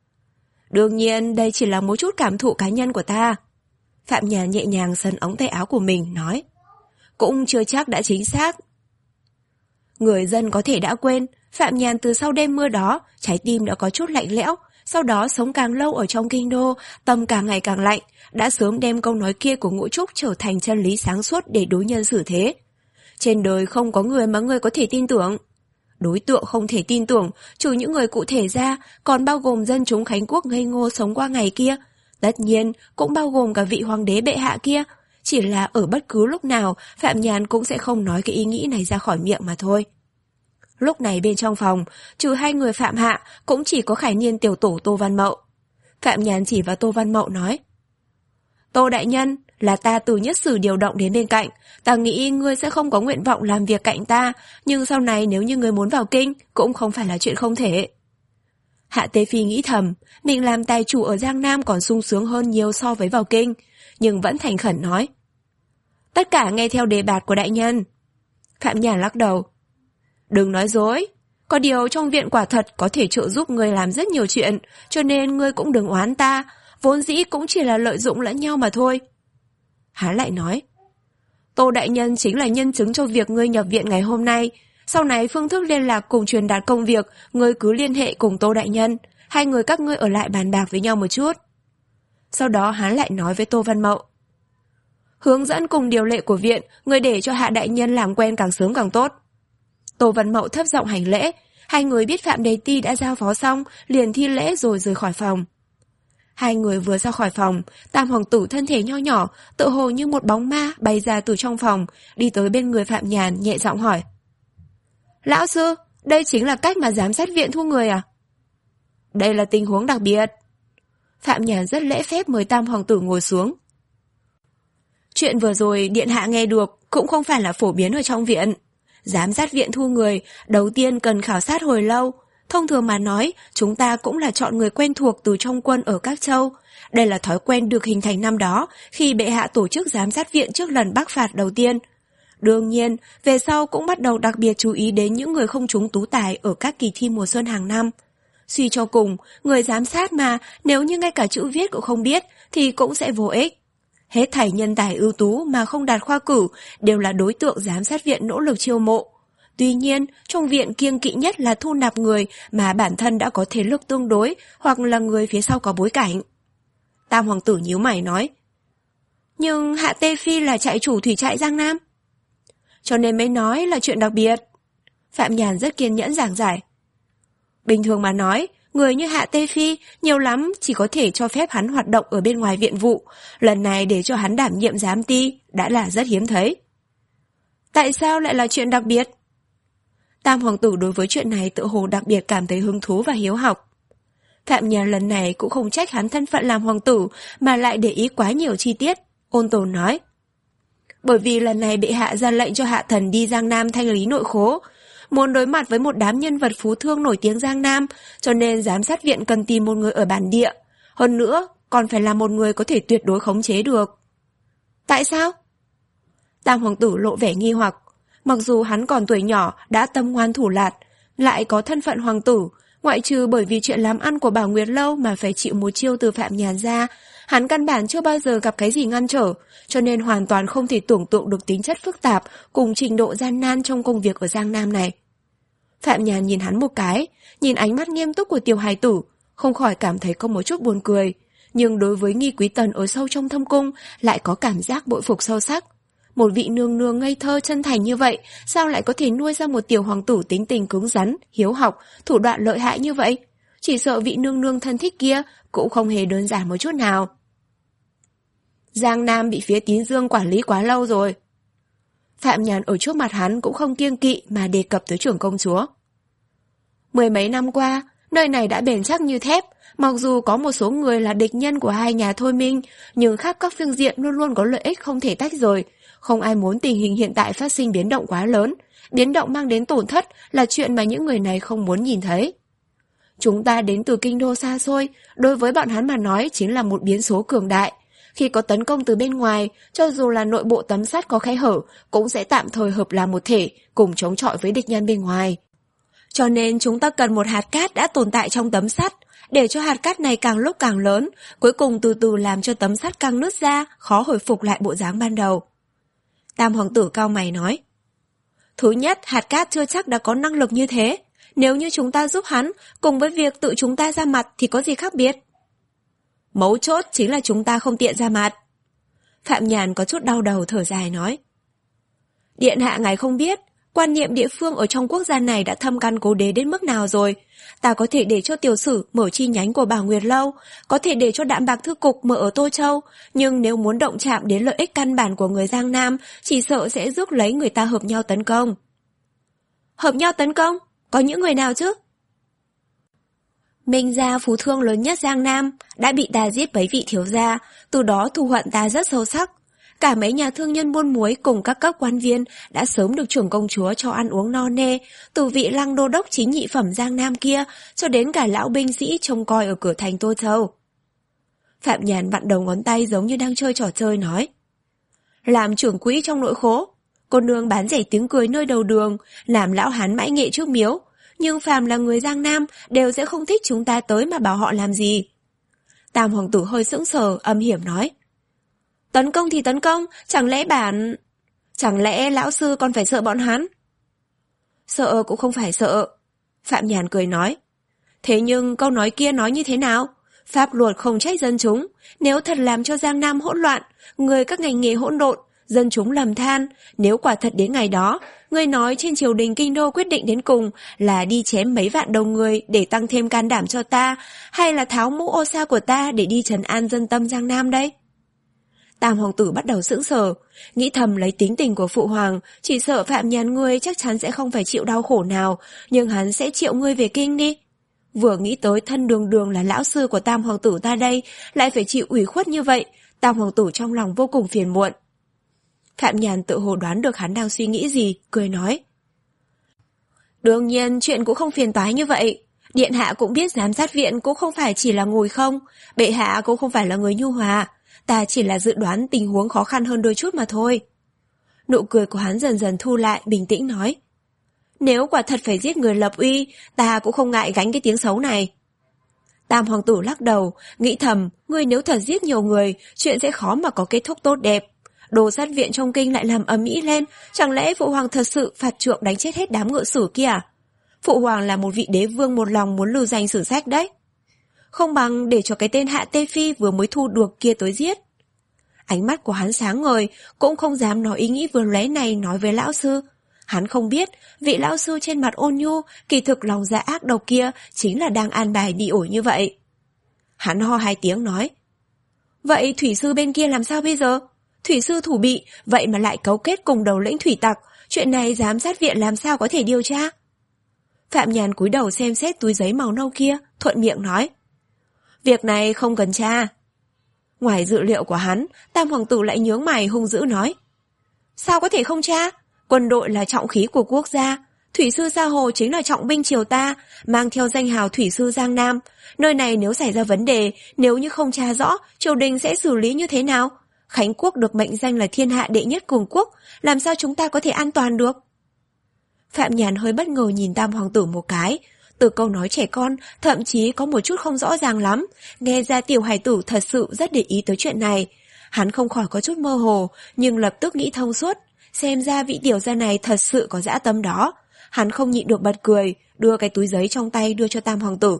Đương nhiên, đây chỉ là một chút cảm thụ cá nhân của ta. Phạm Nhàn nhẹ nhàng sấn ống tay áo của mình, nói. Cũng chưa chắc đã chính xác. Người dân có thể đã quên, Phạm Nhàn từ sau đêm mưa đó, trái tim đã có chút lạnh lẽo, sau đó sống càng lâu ở trong kinh đô, tâm càng ngày càng lạnh, đã sớm đem câu nói kia của Ngũ Trúc trở thành chân lý sáng suốt để đối nhân xử thế. Trên đời không có người mà người có thể tin tưởng. Đối tượng không thể tin tưởng, trừ những người cụ thể ra, còn bao gồm dân chúng Khánh Quốc ngây ngô sống qua ngày kia. Tất nhiên, cũng bao gồm cả vị hoàng đế bệ hạ kia. Chỉ là ở bất cứ lúc nào, Phạm Nhàn cũng sẽ không nói cái ý nghĩ này ra khỏi miệng mà thôi. Lúc này bên trong phòng, trừ hai người Phạm Hạ, cũng chỉ có Khải Niên tiểu tổ Tô Văn Mậu. Phạm Nhàn chỉ vào Tô Văn Mậu nói. Tô đại nhân, là ta từ nhất sử điều động đến bên cạnh. Ta nghĩ ngươi sẽ không có nguyện vọng làm việc cạnh ta, nhưng sau này nếu như ngươi muốn vào kinh, cũng không phải là chuyện không thể. Hạ Tế Phi nghĩ thầm, mình làm tài chủ ở Giang Nam còn sung sướng hơn nhiều so với vào kinh, nhưng vẫn thành khẩn nói. Tất cả nghe theo đề bạt của đại nhân. Phạm Nhàn lắc đầu. Đừng nói dối, có điều trong viện quả thật có thể trợ giúp ngươi làm rất nhiều chuyện, cho nên ngươi cũng đừng oán ta, vốn dĩ cũng chỉ là lợi dụng lẫn nhau mà thôi. Hắn lại nói. Tô đại nhân chính là nhân chứng cho việc ngươi nhập viện ngày hôm nay. Sau này phương thức liên lạc cùng truyền đạt công việc, ngươi cứ liên hệ cùng Tô đại nhân. Hai người các ngươi ở lại bàn bạc với nhau một chút. Sau đó hắn lại nói với Tô Văn Mậu. Hướng dẫn cùng điều lệ của viện, ngươi để cho Hạ đại nhân làm quen càng sớm càng tốt. Tô Văn Mậu thấp giọng hành lễ. Hai người biết Phạm Đề Ti đã giao phó xong, liền thi lễ rồi rời khỏi phòng. Hai người vừa ra khỏi phòng, Tam hoàng tử thân thể nho nhỏ, tự hồ như một bóng ma bay ra từ trong phòng, đi tới bên người Phạm Nhàn nhẹ giọng hỏi. Lão sư, đây chính là cách mà giám sát viện thu người à? Đây là tình huống đặc biệt. Phạm Nhàn rất lễ phép mời Tam hoàng tử ngồi xuống. Chuyện vừa rồi điện hạ nghe được cũng không phải là phổ biến ở trong viện. Giám sát viện thu người, đầu tiên cần khảo sát hồi lâu. Thông thường mà nói, chúng ta cũng là chọn người quen thuộc từ trong quân ở các châu. Đây là thói quen được hình thành năm đó, khi bệ hạ tổ chức giám sát viện trước lần Bắc phạt đầu tiên. Đương nhiên, về sau cũng bắt đầu đặc biệt chú ý đến những người không trúng tú tài ở các kỳ thi mùa xuân hàng năm. Suy cho cùng, người giám sát mà, nếu như ngay cả chữ viết cũng không biết, thì cũng sẽ vô ích. Hết thảy nhân tài ưu tú mà không đạt khoa cử đều là đối tượng giám sát viện nỗ lực chiêu mộ. Tuy nhiên, trong viện kiêng kỵ nhất là thu nạp người mà bản thân đã có thế lực tương đối hoặc là người phía sau có bối cảnh. Tam hoàng tử nhíu mày nói. Nhưng Hạ Tê Phi là trại chủ thủy trại Giang Nam. Cho nên mới nói là chuyện đặc biệt. Phạm Nhàn rất kiên nhẫn giảng giải. Bình thường mà nói, người như Hạ Tê Phi nhiều lắm chỉ có thể cho phép hắn hoạt động ở bên ngoài viện vụ. Lần này để cho hắn đảm nhiệm giám ty đã là rất hiếm thấy. Tại sao lại là chuyện đặc biệt? Tam hoàng tử đối với chuyện này tự hồ đặc biệt cảm thấy hứng thú và hiếu học. Phạm Nhàn lần này cũng không trách hắn thân phận làm hoàng tử mà lại để ý quá nhiều chi tiết. Ôn tồn nói. Bởi vì lần này bệ hạ ra lệnh cho hạ thần đi Giang Nam thanh lý nội khố, muốn đối mặt với một đám nhân vật phú thương nổi tiếng Giang Nam, cho nên giám sát viện cần tìm một người ở bản địa. Hơn nữa, còn phải là một người có thể tuyệt đối khống chế được. Tại sao? Tam hoàng tử lộ vẻ nghi hoặc. Mặc dù hắn còn tuổi nhỏ, đã tâm ngoan thủ lạt, lại có thân phận hoàng tử, ngoại trừ bởi vì chuyện làm ăn của Bảo Nguyệt Lâu mà phải chịu một chiêu từ Phạm Nhàn ra, hắn căn bản chưa bao giờ gặp cái gì ngăn trở, cho nên hoàn toàn không thể tưởng tượng được tính chất phức tạp cùng trình độ gian nan trong công việc ở Giang Nam này. Phạm Nhàn nhìn hắn một cái, nhìn ánh mắt nghiêm túc của tiểu hài tử, không khỏi cảm thấy có một chút buồn cười, nhưng đối với Nghi Quý Tần ở sâu trong thâm cung lại có cảm giác bội phục sâu sắc. Một vị nương nương ngây thơ chân thành như vậy, sao lại có thể nuôi ra một tiểu hoàng tử tính tình cứng rắn, hiếu học, thủ đoạn lợi hại như vậy? Chỉ sợ vị nương nương thân thích kia cũng không hề đơn giản một chút nào. Giang Nam bị phía Tín Dương quản lý quá lâu rồi. Phạm Nhàn ở trước mặt hắn cũng không kiêng kỵ mà đề cập tới trưởng công chúa. Mười mấy năm qua, nơi này đã bền chắc như thép, mặc dù có một số người là địch nhân của hai nhà thôi minh, nhưng khắp các phương diện luôn luôn có lợi ích không thể tách rời. Không ai muốn tình hình hiện tại phát sinh biến động quá lớn. Biến động mang đến tổn thất là chuyện mà những người này không muốn nhìn thấy. Chúng ta đến từ kinh đô xa xôi, đối với bọn hắn mà nói chính là một biến số cường đại. Khi có tấn công từ bên ngoài, cho dù là nội bộ tấm sắt có khe hở, cũng sẽ tạm thời hợp làm một thể, cùng chống chọi với địch nhân bên ngoài. Cho nên chúng ta cần một hạt cát đã tồn tại trong tấm sắt, để cho hạt cát này càng lúc càng lớn, cuối cùng từ từ làm cho tấm sắt càng nứt ra, khó hồi phục lại bộ dáng ban đầu. Tam hoàng tử cau mày nói. Thứ nhất, hạt cát chưa chắc đã có năng lực như thế. Nếu như chúng ta giúp hắn, cùng với việc tự chúng ta ra mặt thì có gì khác biệt? Mấu chốt chính là chúng ta không tiện ra mặt. Phạm Nhàn có chút đau đầu thở dài nói. Điện hạ ngài không biết, quan niệm địa phương ở trong quốc gia này đã thâm căn cố đế đến mức nào rồi. Ta có thể để cho tiểu sử mở chi nhánh của Bảo Nguyệt Lâu, có thể để cho Đạm Bạc Thư Cục mở ở Tô Châu, nhưng nếu muốn động chạm đến lợi ích căn bản của người Giang Nam, chỉ sợ sẽ rước lấy người ta hợp nhau tấn công. Hợp nhau tấn công? Có những người nào chứ? Minh gia phú thương lớn nhất Giang Nam đã bị ta giết mấy vị thiếu gia, từ đó thù hận ta rất sâu sắc. Cả mấy nhà thương nhân buôn muối cùng các cấp quan viên đã sớm được trưởng công chúa cho ăn uống no nê, từ vị lăng đô đốc chính nhị phẩm Giang Nam kia cho đến cả lão binh sĩ trông coi ở cửa thành Tô Châu. Phạm Nhàn vặn đầu ngón tay giống như đang chơi trò chơi nói. Làm trưởng quỹ trong nội khố, cô nương bán rẻ tiếng cười nơi đầu đường, làm lão hán mãi nghệ trước miếu, nhưng phàm là người Giang Nam đều sẽ không thích chúng ta tới mà bảo họ làm gì. Tam hoàng tử hơi sững sờ, âm hiểm nói. Tấn công thì tấn công, chẳng lẽ bản... Chẳng lẽ lão sư còn phải sợ bọn hắn? Sợ cũng không phải sợ. Phạm Nhàn cười nói. Thế nhưng câu nói kia nói như thế nào? Pháp luật không trách dân chúng. Nếu thật làm cho Giang Nam hỗn loạn, người các ngành nghề hỗn độn, dân chúng lầm than, nếu quả thật đến ngày đó, người nói trên triều đình kinh đô quyết định đến cùng là đi chém mấy vạn đầu người để tăng thêm can đảm cho ta, hay là tháo mũ ô sa của ta để đi trấn an dân tâm Giang Nam đây? Tam hoàng tử bắt đầu sững sờ, nghĩ thầm lấy tính tình của phụ hoàng, chỉ sợ Phạm Nhàn ngươi chắc chắn sẽ không phải chịu đau khổ nào, nhưng hắn sẽ triệu ngươi về kinh đi. Vừa nghĩ tới thân đường đường là lão sư của tam hoàng tử ta đây, lại phải chịu ủy khuất như vậy, tam hoàng tử trong lòng vô cùng phiền muộn. Phạm Nhàn tự hồ đoán được hắn đang suy nghĩ gì, cười nói. Đương nhiên chuyện cũng không phiền toái như vậy. Điện hạ cũng biết giám sát viện cũng không phải chỉ là ngồi không, bệ hạ cũng không phải là người nhu hòa. Ta chỉ là dự đoán tình huống khó khăn hơn đôi chút mà thôi. Nụ cười của hắn dần dần thu lại, bình tĩnh nói. Nếu quả thật phải giết người lập uy, ta cũng không ngại gánh cái tiếng xấu này. Tam hoàng tử lắc đầu, nghĩ thầm, ngươi nếu thật giết nhiều người, chuyện sẽ khó mà có kết thúc tốt đẹp. Đồ sát viện trong kinh lại làm ầm ĩ lên, chẳng lẽ phụ hoàng thật sự phạt trượng đánh chết hết đám ngựa sử kia à? Phụ hoàng là một vị đế vương một lòng muốn lưu danh sử sách đấy. Không bằng để cho cái tên Hạ Tê Phi vừa mới thu được kia tới giết. Ánh mắt của hắn sáng ngời, cũng không dám nói ý nghĩ vừa lóe này nói với lão sư. Hắn không biết, vị lão sư trên mặt ôn nhu, kỳ thực lòng dạ ác độc kia chính là đang an bài bị ổi như vậy. Hắn ho hai tiếng nói. Vậy thủy sư bên kia làm sao bây giờ? Thủy sư thủ bị, vậy mà lại cấu kết cùng đầu lĩnh thủy tặc, chuyện này giám sát viện làm sao có thể điều tra? Phạm Nhàn cúi đầu xem xét túi giấy màu nâu kia, thuận miệng nói. Việc này không cần tra. Ngoài dự liệu của hắn, tam hoàng tử lại nhướng mày hung dữ nói. Sao có thể không tra? Quân đội là trọng khí của quốc gia. Thủy sư Sa Hồ chính là trọng binh triều ta, mang theo danh hào thủy sư Giang Nam. Nơi này nếu xảy ra vấn đề, nếu như không tra rõ, triều đình sẽ xử lý như thế nào? Khánh quốc được mệnh danh là thiên hạ đệ nhất cường quốc, làm sao chúng ta có thể an toàn được? Phạm Nhàn hơi bất ngờ nhìn tam hoàng tử một cái. Từ câu nói trẻ con, thậm chí có một chút không rõ ràng lắm, nghe ra tiểu hài tử thật sự rất để ý tới chuyện này. Hắn không khỏi có chút mơ hồ, nhưng lập tức nghĩ thông suốt, xem ra vị tiểu gia này thật sự có dã tâm đó. Hắn không nhịn được bật cười, đưa cái túi giấy trong tay đưa cho tam hoàng tử.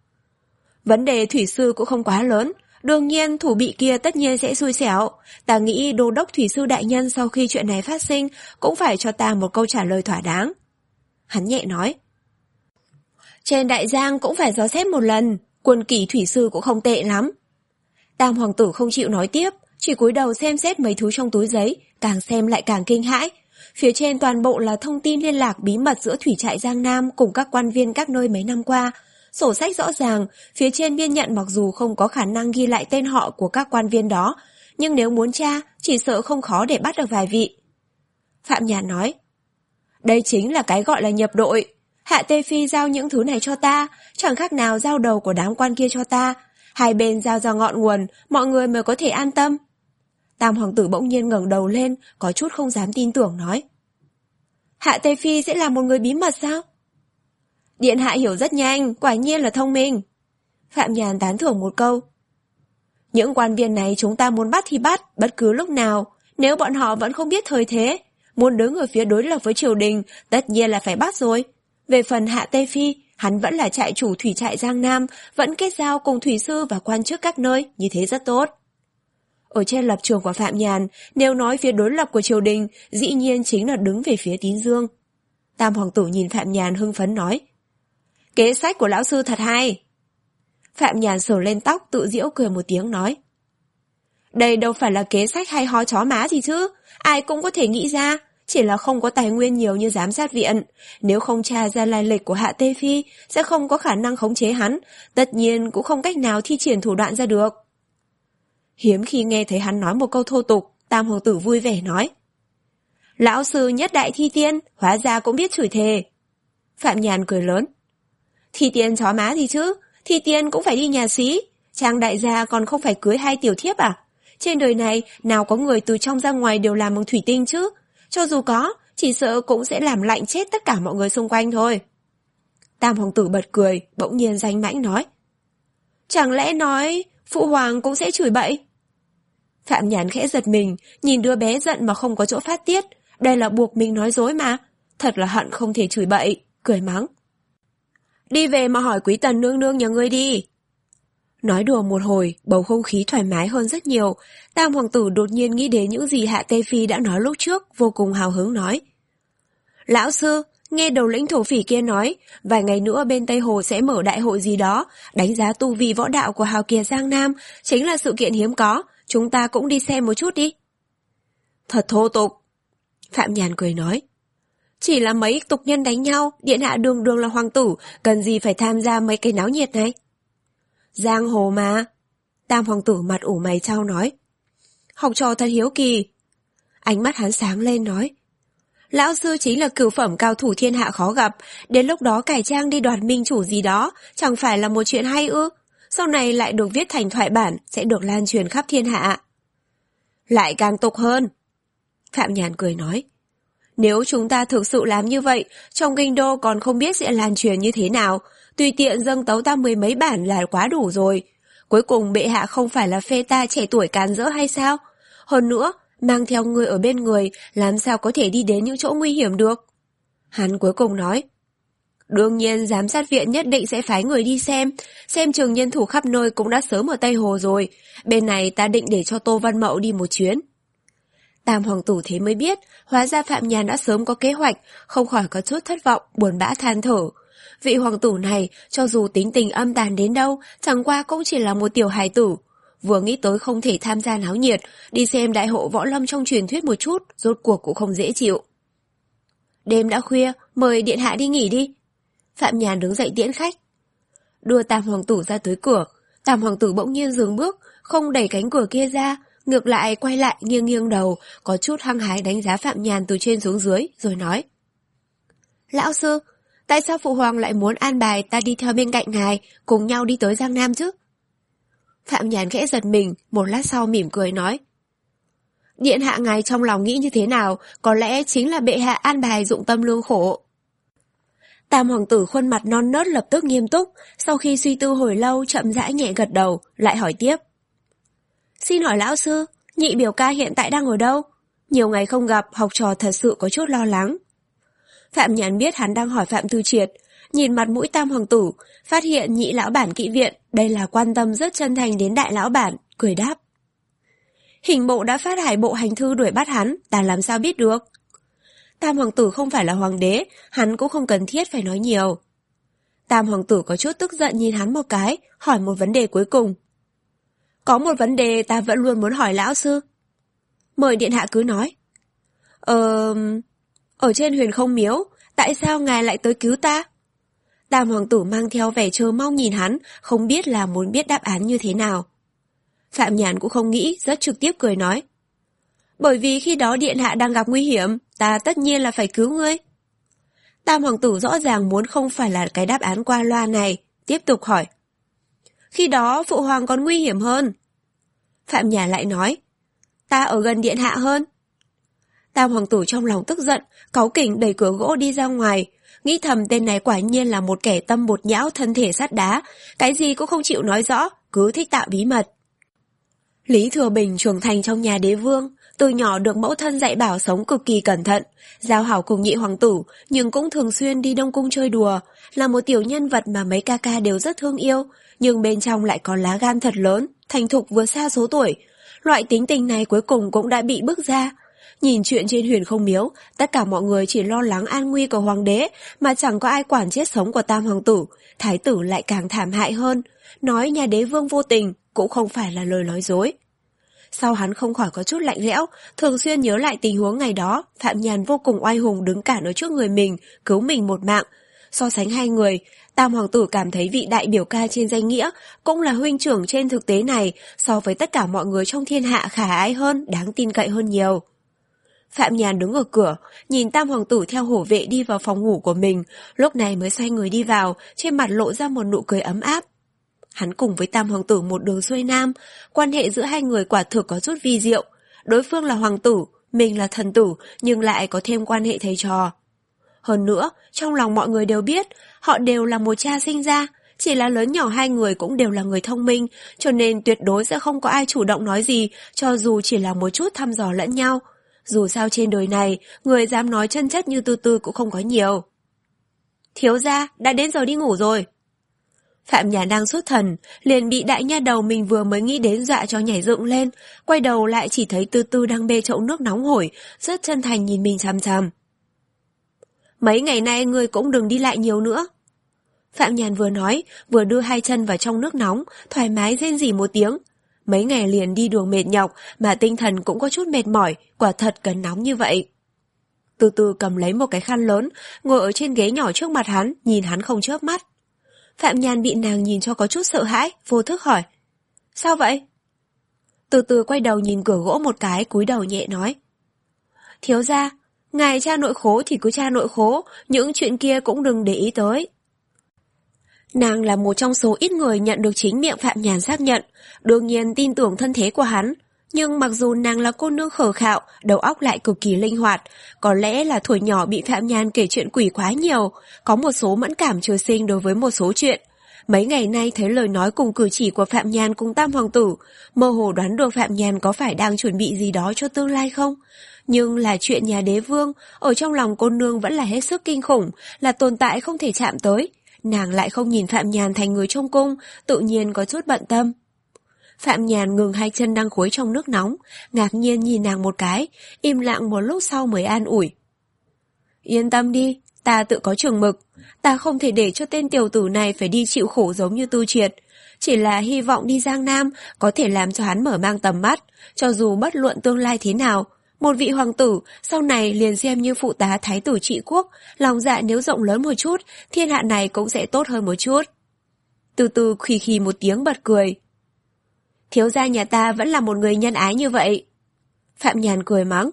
Vấn đề thủy sư cũng không quá lớn, đương nhiên thủ bị kia tất nhiên sẽ xui xẻo. Ta nghĩ đô đốc thủy sư đại nhân sau khi chuyện này phát sinh cũng phải cho ta một câu trả lời thỏa đáng. Hắn nhẹ nói. Trên đại giang cũng phải dò xét một lần, quân kỷ thủy sư cũng không tệ lắm. Tam hoàng tử không chịu nói tiếp, chỉ cúi đầu xem xét mấy thứ trong túi giấy, càng xem lại càng kinh hãi. Phía trên toàn bộ là thông tin liên lạc bí mật giữa thủy trại Giang Nam cùng các quan viên các nơi mấy năm qua. Sổ sách rõ ràng, phía trên biên nhận mặc dù không có khả năng ghi lại tên họ của các quan viên đó, nhưng nếu muốn tra, chỉ sợ không khó để bắt được vài vị. Phạm Nhàn nói, đây chính là cái gọi là nhập đội. Hạ Tê Phi giao những thứ này cho ta, chẳng khác nào giao đầu của đám quan kia cho ta. Hai bên giao ra ngọn nguồn, mọi người mới có thể an tâm. Tam hoàng tử bỗng nhiên ngẩng đầu lên, có chút không dám tin tưởng nói, Hạ Tê Phi sẽ là một người bí mật sao? Điện hạ hiểu rất nhanh, quả nhiên là thông minh. Phạm Nhàn tán thưởng một câu. Những quan viên này chúng ta muốn bắt thì bắt, bất cứ lúc nào. Nếu bọn họ vẫn không biết thời thế, muốn đứng ở phía đối lập với triều đình, tất nhiên là phải bắt rồi. Về phần Hạ Tê Phi, hắn vẫn là trại chủ thủy trại Giang Nam, vẫn kết giao cùng thủy sư và quan chức các nơi, như thế rất tốt. Ở trên lập trường của Phạm Nhàn, nếu nói phía đối lập của triều đình, dĩ nhiên chính là đứng về phía Tín Dương. Tam hoàng tử nhìn Phạm Nhàn hưng phấn nói, kế sách của lão sư thật hay. Phạm Nhàn sờ lên tóc tự giễu cười một tiếng nói, đây đâu phải là kế sách hay ho chó má gì chứ, ai cũng có thể nghĩ ra, chỉ là không có tài nguyên nhiều như giám sát viện. Nếu không tra ra lai lịch của Hạ Tê Phi, sẽ không có khả năng khống chế hắn, tất nhiên cũng không cách nào thi triển thủ đoạn ra được. Hiếm khi nghe thấy hắn nói một câu thô tục, Tam hoàng tử vui vẻ nói, lão sư nhất đại thi tiên, hóa ra cũng biết chửi thề. Phạm Nhàn cười lớn, thi tiên chó má gì chứ, thi tiên cũng phải đi nhà xí, Trang đại gia còn không phải cưới hai tiểu thiếp à? Trên đời này nào có người từ trong ra ngoài đều làm bằng thủy tinh chứ, cho dù có, chỉ sợ cũng sẽ làm lạnh chết tất cả mọi người xung quanh thôi. Tam hoàng tử bật cười, bỗng nhiên danh mãnh nói, chẳng lẽ nói phụ hoàng cũng sẽ chửi bậy? Phạm Nhàn khẽ giật mình, nhìn đứa bé giận mà không có chỗ phát tiết, đây là buộc mình nói dối mà, thật là hận không thể chửi bậy, cười mắng. Đi về mà hỏi quý tần nương nương nhà ngươi đi. Nói đùa một hồi, bầu không khí thoải mái hơn rất nhiều. Tam hoàng tử đột nhiên nghĩ đến những gì Hạ Tê Phi đã nói lúc trước, vô cùng hào hứng nói, lão sư, nghe đầu lĩnh thổ phỉ kia nói, vài ngày nữa bên Tây Hồ sẽ mở đại hội gì đó, đánh giá tu vi võ đạo của hào kiệt Giang Nam, chính là sự kiện hiếm có, chúng ta cũng đi xem một chút đi. Thật thô tục. Phạm Nhàn cười nói, chỉ là mấy tục nhân đánh nhau, điện hạ đường đường là hoàng tử, cần gì phải tham gia mấy cái náo nhiệt này? Giang hồ mà. Tam hoàng tử mặt ủ mày chau nói, học trò thật hiếu kỳ. Ánh mắt hắn sáng lên nói, lão sư chính là cửu phẩm cao thủ thiên hạ khó gặp, đến lúc đó cải trang đi đoạt minh chủ gì đó, chẳng phải là một chuyện hay ư? Sau này lại được viết thành thoại bản, sẽ được lan truyền khắp thiên hạ. Lại càng tục hơn. Phạm Nhàn cười nói, nếu chúng ta thực sự làm như vậy, trong kinh đô còn không biết sẽ lan truyền như thế nào, tùy tiện dâng tấu ta mười mấy bản là quá đủ rồi. Cuối cùng bệ hạ không phải là phê ta trẻ tuổi càn rỡ hay sao? Hơn nữa, mang theo người ở bên người, làm sao có thể đi đến những chỗ nguy hiểm được? Hắn cuối cùng nói, đương nhiên giám sát viện nhất định sẽ phái người đi xem, xem chừng nhân thủ khắp nơi cũng đã sớm ở Tây Hồ rồi, bên này ta định để cho Tô Văn Mậu đi một chuyến. Tam hoàng tử thế mới biết, hóa ra Phạm Nhàn đã sớm có kế hoạch, không khỏi có chút thất vọng, buồn bã than thở. Vị hoàng tử này, cho dù tính tình âm tàn đến đâu, chẳng qua cũng chỉ là một tiểu hài tử. Vừa nghĩ tới không thể tham gia náo nhiệt, đi xem đại hội võ lâm trong truyền thuyết một chút, rốt cuộc cũng không dễ chịu. Đêm đã khuya, mời điện hạ đi nghỉ đi. Phạm Nhàn đứng dậy tiễn khách. Đưa Tam hoàng tử ra tới cửa, Tam hoàng tử bỗng nhiên dừng bước, không đẩy cánh cửa kia ra, ngược lại quay lại nghiêng nghiêng đầu, có chút hăng hái đánh giá Phạm Nhàn từ trên xuống dưới, rồi nói, lão sư, tại sao phụ hoàng lại muốn an bài ta đi theo bên cạnh ngài, cùng nhau đi tới Giang Nam chứ? Phạm Nhàn khẽ giật mình, một lát sau mỉm cười nói, điện hạ ngài trong lòng nghĩ như thế nào, có lẽ chính là bệ hạ an bài dụng tâm lương khổ. Tam hoàng tử khuôn mặt non nớt lập tức nghiêm túc, sau khi suy tư hồi lâu chậm rãi nhẹ gật đầu, lại hỏi tiếp. Xin hỏi lão sư, nhị biểu ca hiện tại đang ở đâu? Nhiều ngày không gặp, học trò thật sự có chút lo lắng. Phạm Nhàn biết hắn đang hỏi Phạm Tư Triệt, nhìn mặt mũi Tam hoàng tử, phát hiện nhị lão bản kỵ viện, đây là quan tâm rất chân thành đến đại lão bản, cười đáp. Hình bộ đã phát hải bộ hành thư đuổi bắt hắn, ta làm sao biết được? Tam hoàng tử không phải là hoàng đế, hắn cũng không cần thiết phải nói nhiều. Tam hoàng tử có chút tức giận nhìn hắn một cái, hỏi một vấn đề cuối cùng. Có một vấn đề ta vẫn luôn muốn hỏi lão sư. Mời điện hạ cứ nói. Ờ... Ở trên Huyền Không Miếu, tại sao ngài lại tới cứu ta? Tam hoàng tử mang theo vẻ chờ mong nhìn hắn, không biết là muốn biết đáp án như thế nào. Phạm Nhàn cũng không nghĩ, rất trực tiếp cười nói. Bởi vì khi đó điện hạ đang gặp nguy hiểm, ta tất nhiên là phải cứu ngươi. Tam hoàng tử rõ ràng muốn không phải là cái đáp án qua loa này, tiếp tục hỏi. Khi đó phụ hoàng còn nguy hiểm hơn. Phạm Nhàn lại nói. Ta ở gần điện hạ hơn. Tam hoàng tử trong lòng tức giận, cáu kỉnh đẩy cửa gỗ đi ra ngoài, nghĩ thầm tên này quả nhiên là một kẻ tâm bột nhão thân thể sắt đá, cái gì cũng không chịu nói rõ, cứ thích tạo bí mật. Lý Thừa Bình trưởng thành trong nhà đế vương, từ nhỏ được mẫu thân dạy bảo sống cực kỳ cẩn thận, giao hảo cùng nhị hoàng tử, nhưng cũng thường xuyên đi Đông Cung chơi đùa, là một tiểu nhân vật mà mấy ca ca đều rất thương yêu, nhưng bên trong lại có lá gan thật lớn, thành thục vượt xa số tuổi. Loại tính tình này cuối cùng cũng đã bị bức ra. Nhìn chuyện trên Huyền Không Miếu, tất cả mọi người chỉ lo lắng an nguy của hoàng đế, mà chẳng có ai quản chết sống của tam hoàng tử, thái tử lại càng thảm hại hơn. Nói nhà đế vương vô tình, cũng không phải là lời nói dối. Sau hắn không khỏi có chút lạnh lẽo, thường xuyên nhớ lại tình huống ngày đó, Phạm Nhàn vô cùng oai hùng đứng cản ở trước người mình, cứu mình một mạng. So sánh hai người, tam hoàng tử cảm thấy vị đại biểu ca trên danh nghĩa, cũng là huynh trưởng trên thực tế này, so với tất cả mọi người trong thiên hạ khả ái hơn, đáng tin cậy hơn nhiều. Phạm Nhàn đứng ở cửa, nhìn tam hoàng tử theo hổ vệ đi vào phòng ngủ của mình, lúc này mới xoay người đi vào, trên mặt lộ ra một nụ cười ấm áp. Hắn cùng với tam hoàng tử một đường xuôi nam, quan hệ giữa hai người quả thực có chút vi diệu. Đối phương là hoàng tử, mình là thần tử, nhưng lại có thêm quan hệ thầy trò. Hơn nữa, trong lòng mọi người đều biết, họ đều là một cha sinh ra, chỉ là lớn nhỏ hai người cũng đều là người thông minh, cho nên tuyệt đối sẽ không có ai chủ động nói gì, cho dù chỉ là một chút thăm dò lẫn nhau. Dù sao trên đời này, người dám nói chân chất như Tư Tư cũng không có nhiều. Thiếu gia, đã đến giờ đi ngủ rồi. Phạm Nhàn đang xuất thần, liền bị đại nha đầu mình vừa mới nghĩ đến dọa cho nhảy dựng lên, quay đầu lại chỉ thấy Tư Tư đang bê chậu nước nóng hổi, rất chân thành nhìn mình chằm chằm. Mấy ngày nay ngươi cũng đừng đi lại nhiều nữa. Phạm Nhàn vừa nói, vừa đưa hai chân vào trong nước nóng, thoải mái rên rỉ một tiếng. Mấy ngày liền đi đường mệt nhọc mà tinh thần cũng có chút mệt mỏi, quả thật cần nóng như vậy. Từ từ cầm lấy một cái khăn lớn, ngồi ở trên ghế nhỏ trước mặt hắn, nhìn hắn không chớp mắt. Phạm Nhàn bị nàng nhìn cho có chút sợ hãi, vô thức hỏi. Sao vậy? Từ từ quay đầu nhìn cửa gỗ một cái, cúi đầu nhẹ nói. Thiếu gia, ngài tra nội khố thì cứ tra nội khố, những chuyện kia cũng đừng để ý tới. Nàng là một trong số ít người nhận được chính miệng Phạm Nhàn xác nhận, đương nhiên tin tưởng thân thế của hắn. Nhưng mặc dù nàng là cô nương khờ khạo, đầu óc lại cực kỳ linh hoạt, có lẽ là tuổi nhỏ bị Phạm Nhàn kể chuyện quỷ quá nhiều, có một số mẫn cảm trời sinh đối với một số chuyện. Mấy ngày nay thấy lời nói cùng cử chỉ của Phạm Nhàn cùng tam hoàng tử, mơ hồ đoán được Phạm Nhàn có phải đang chuẩn bị gì đó cho tương lai không? Nhưng là chuyện nhà đế vương, ở trong lòng cô nương vẫn là hết sức kinh khủng, là tồn tại không thể chạm tới. Nàng lại không nhìn Phạm Nhàn thành người trong cung, tự nhiên có chút bận tâm. Phạm Nhàn ngừng hai chân đang khối trong nước nóng, ngạc nhiên nhìn nàng một cái, im lặng một lúc sau mới an ủi. Yên tâm đi, ta tự có chừng mực, ta không thể để cho tên tiểu tử này phải đi chịu khổ giống như Tư Triệt. Chỉ là hy vọng đi Giang Nam có thể làm cho hắn mở mang tầm mắt, cho dù bất luận tương lai thế nào. Một vị hoàng tử, sau này liền xem như phụ tá thái tử trị quốc, lòng dạ nếu rộng lớn một chút, thiên hạ này cũng sẽ tốt hơn một chút. Từ từ khì khì một tiếng bật cười. Thiếu gia nhà ta vẫn là một người nhân ái như vậy. Phạm Nhàn cười mắng.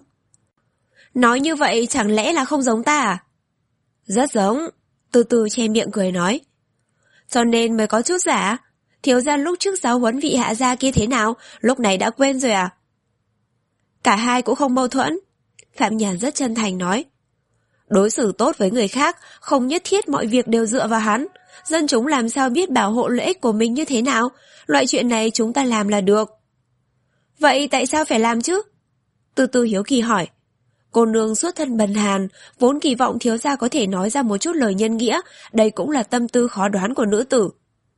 Nói như vậy chẳng lẽ là không giống ta à? Rất giống. Từ từ che miệng cười nói. Cho nên mới có chút giả. Thiếu gia lúc trước giáo huấn vị hạ gia kia thế nào, lúc này đã quên rồi à? Cả hai cũng không mâu thuẫn. Phạm Nhàn rất chân thành nói. Đối xử tốt với người khác, không nhất thiết mọi việc đều dựa vào hắn. Dân chúng làm sao biết bảo hộ lợi ích của mình như thế nào? Loại chuyện này chúng ta làm là được. Vậy tại sao phải làm chứ? Từ từ hiếu kỳ hỏi. Cô nương xuất thân bần hàn, vốn kỳ vọng thiếu gia có thể nói ra một chút lời nhân nghĩa, đây cũng là tâm tư khó đoán của nữ tử.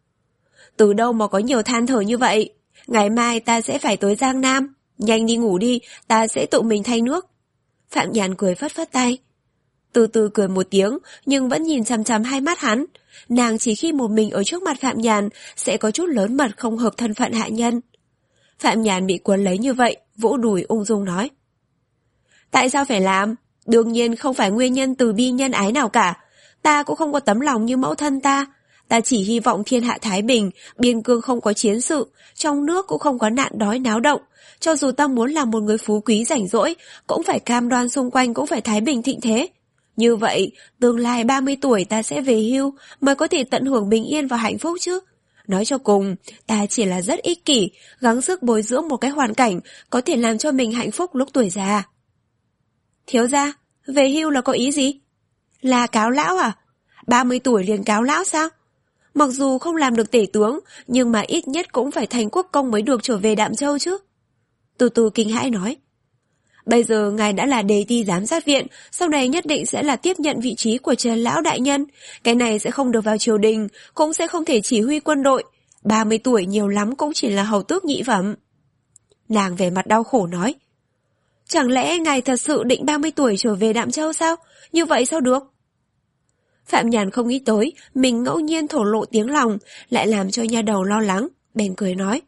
Từ đâu mà có nhiều than thở như vậy? Ngày mai ta sẽ phải tới Giang Nam. Nhanh đi ngủ đi, ta sẽ tự mình thay nước. Phạm Nhàn cười phất phất tay. Từ từ cười một tiếng, nhưng vẫn nhìn chằm chằm hai mắt hắn. Nàng chỉ khi một mình ở trước mặt Phạm Nhàn sẽ có chút lớn mật không hợp thân phận hạ nhân. Phạm Nhàn bị cuốn lấy như vậy, vỗ đùi ung dung nói. Tại sao phải làm? Đương nhiên không phải nguyên nhân từ bi nhân ái nào cả. Ta cũng không có tấm lòng như mẫu thân ta. Ta chỉ hy vọng thiên hạ thái bình, biên cương không có chiến sự, trong nước cũng không có nạn đói náo động. Cho dù ta muốn làm một người phú quý rảnh rỗi, cũng phải cam đoan xung quanh cũng phải thái bình thịnh thế. Như vậy, tương lai ba mươi tuổi ta sẽ về hưu, mới có thể tận hưởng bình yên và hạnh phúc chứ. Nói cho cùng, ta chỉ là rất ích kỷ, gắng sức bồi dưỡng một cái hoàn cảnh có thể làm cho mình hạnh phúc lúc tuổi già. Thiếu gia, về hưu là có ý gì? Là cáo lão à? ba mươi tuổi liền cáo lão sao? Mặc dù không làm được tể tướng, nhưng mà ít nhất cũng phải thành quốc công mới được trở về Đạm Châu chứ. Từ từ kinh hãi nói. Bây giờ ngài đã là đề ti giám sát viện, sau này nhất định sẽ là tiếp nhận vị trí của Trần lão đại nhân. Cái này sẽ không được vào triều đình, cũng sẽ không thể chỉ huy quân đội. ba mươi tuổi nhiều lắm cũng chỉ là hầu tước nhị phẩm. Nàng vẻ mặt đau khổ nói. Chẳng lẽ ngài thật sự định ba mươi tuổi trở về Đạm Châu sao? Như vậy sao được? Phạm Nhàn không nghĩ tới, mình ngẫu nhiên thổ lộ tiếng lòng, lại làm cho nha đầu lo lắng, bèn cười nói.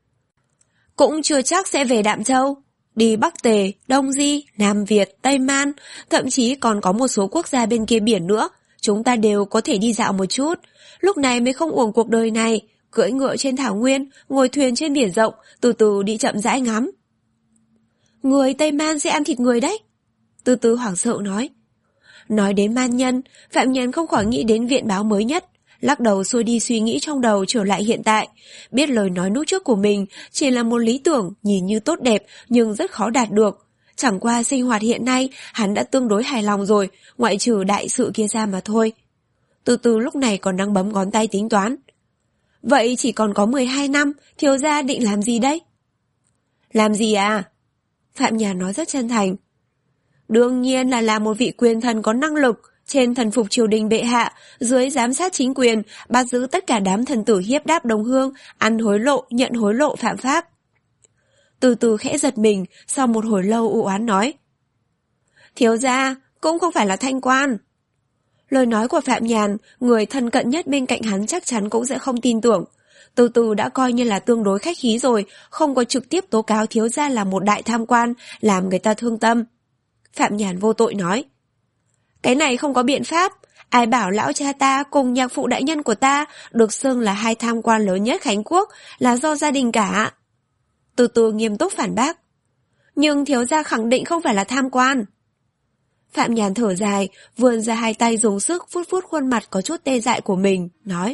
Cũng chưa chắc sẽ về Đạm Châu. Đi Bắc Tề, Đông Di, Nam Việt, Tây Man, thậm chí còn có một số quốc gia bên kia biển nữa. Chúng ta đều có thể đi dạo một chút. Lúc này mới không uổng cuộc đời này, cưỡi ngựa trên thảo nguyên, ngồi thuyền trên biển rộng, từ từ đi chậm rãi ngắm. Người Tây Man sẽ ăn thịt người đấy. Từ từ hoảng sợ nói. Nói đến man nhân, Phạm Nhàn không khỏi nghĩ đến viện báo mới nhất, lắc đầu xuôi đi suy nghĩ trong đầu trở lại hiện tại. Biết lời nói lúc trước của mình chỉ là một lý tưởng nhìn như tốt đẹp nhưng rất khó đạt được. Chẳng qua sinh hoạt hiện nay hắn đã tương đối hài lòng rồi, ngoại trừ đại sự kia ra mà thôi. Từ từ lúc này còn đang bấm ngón tay tính toán. Vậy chỉ còn có mười hai năm, thiếu gia định làm gì đấy? Làm gì à? Phạm Nhàn nói rất chân thành. Đương nhiên là làm một vị quyền thần có năng lực, trên thần phục triều đình bệ hạ, dưới giám sát chính quyền, bắt giữ tất cả đám thần tử hiếp đáp đồng hương, ăn hối lộ, nhận hối lộ phạm pháp. Từ từ khẽ giật mình, sau một hồi lâu u oán nói. Thiếu gia, cũng không phải là thanh quan. Lời nói của Phạm Nhàn, người thân cận nhất bên cạnh hắn chắc chắn cũng sẽ không tin tưởng. Từ từ đã coi như là tương đối khách khí rồi, không có trực tiếp tố cáo thiếu gia là một đại tham quan, làm người ta thương tâm. Phạm Nhàn vô tội nói. Cái này không có biện pháp, ai bảo lão cha ta cùng nhạc phụ đại nhân của ta được xưng là hai tham quan lớn nhất Khánh Quốc là do gia đình cả. Từ từ nghiêm túc phản bác. Nhưng thiếu gia khẳng định không phải là tham quan. Phạm Nhàn thở dài, vươn ra hai tay dùng sức phút phút khuôn mặt có chút tê dại của mình, nói.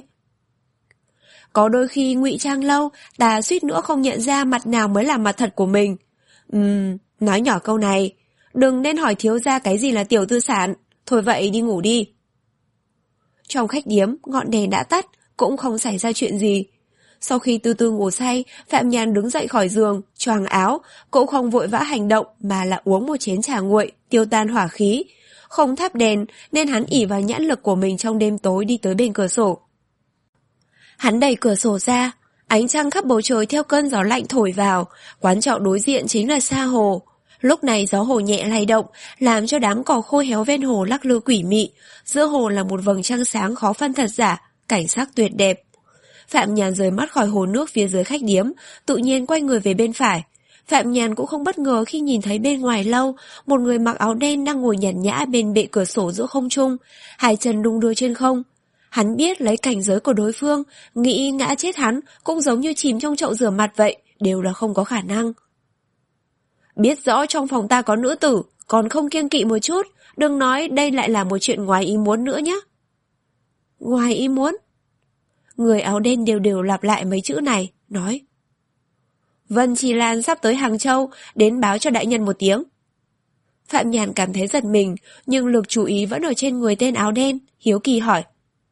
Có đôi khi ngụy trang lâu, ta suýt nữa không nhận ra mặt nào mới là mặt thật của mình. Ừm, nói nhỏ câu này, đừng nên hỏi thiếu gia cái gì là tiểu tư sản. Thôi vậy đi ngủ đi. Trong khách điếm, ngọn đèn đã tắt, cũng không xảy ra chuyện gì. Sau khi từ từ ngủ say, Phạm Nhàn đứng dậy khỏi giường, choàng áo, cũng không vội vã hành động mà là uống một chén trà nguội, tiêu tan hỏa khí. Không thắp đèn nên hắn ỷ vào nhãn lực của mình trong đêm tối đi tới bên cửa sổ. Hắn đẩy cửa sổ ra, ánh trăng khắp bầu trời theo cơn gió lạnh thổi vào, quán trọ đối diện chính là Sa Hồ. Lúc này gió hồ nhẹ lay động, làm cho đám cỏ khô héo ven hồ lắc lư quỷ mị. Giữa hồ là một vầng trăng sáng khó phân thật giả, cảnh sắc tuyệt đẹp. Phạm Nhàn rời mắt khỏi hồ nước phía dưới khách điếm, tự nhiên quay người về bên phải. Phạm Nhàn cũng không bất ngờ khi nhìn thấy bên ngoài lâu, một người mặc áo đen đang ngồi nhàn nhã bên bệ cửa sổ giữa không trung, hai chân đung đưa trên không. Hắn biết lấy cảnh giới của đối phương, nghĩ ngã chết hắn cũng giống như chìm trong chậu rửa mặt vậy, đều là không có khả năng. Biết rõ trong phòng ta có nữ tử, còn không kiêng kỵ một chút, đừng nói đây lại là một chuyện ngoài ý muốn nữa nhé. Ngoài ý muốn? Người áo đen đều đều lặp lại mấy chữ này, nói. Vân Trì Lan sắp tới Hàng Châu, đến báo cho đại nhân một tiếng. Phạm Nhàn cảm thấy giật mình, nhưng lực chú ý vẫn ở trên người tên áo đen, hiếu kỳ hỏi.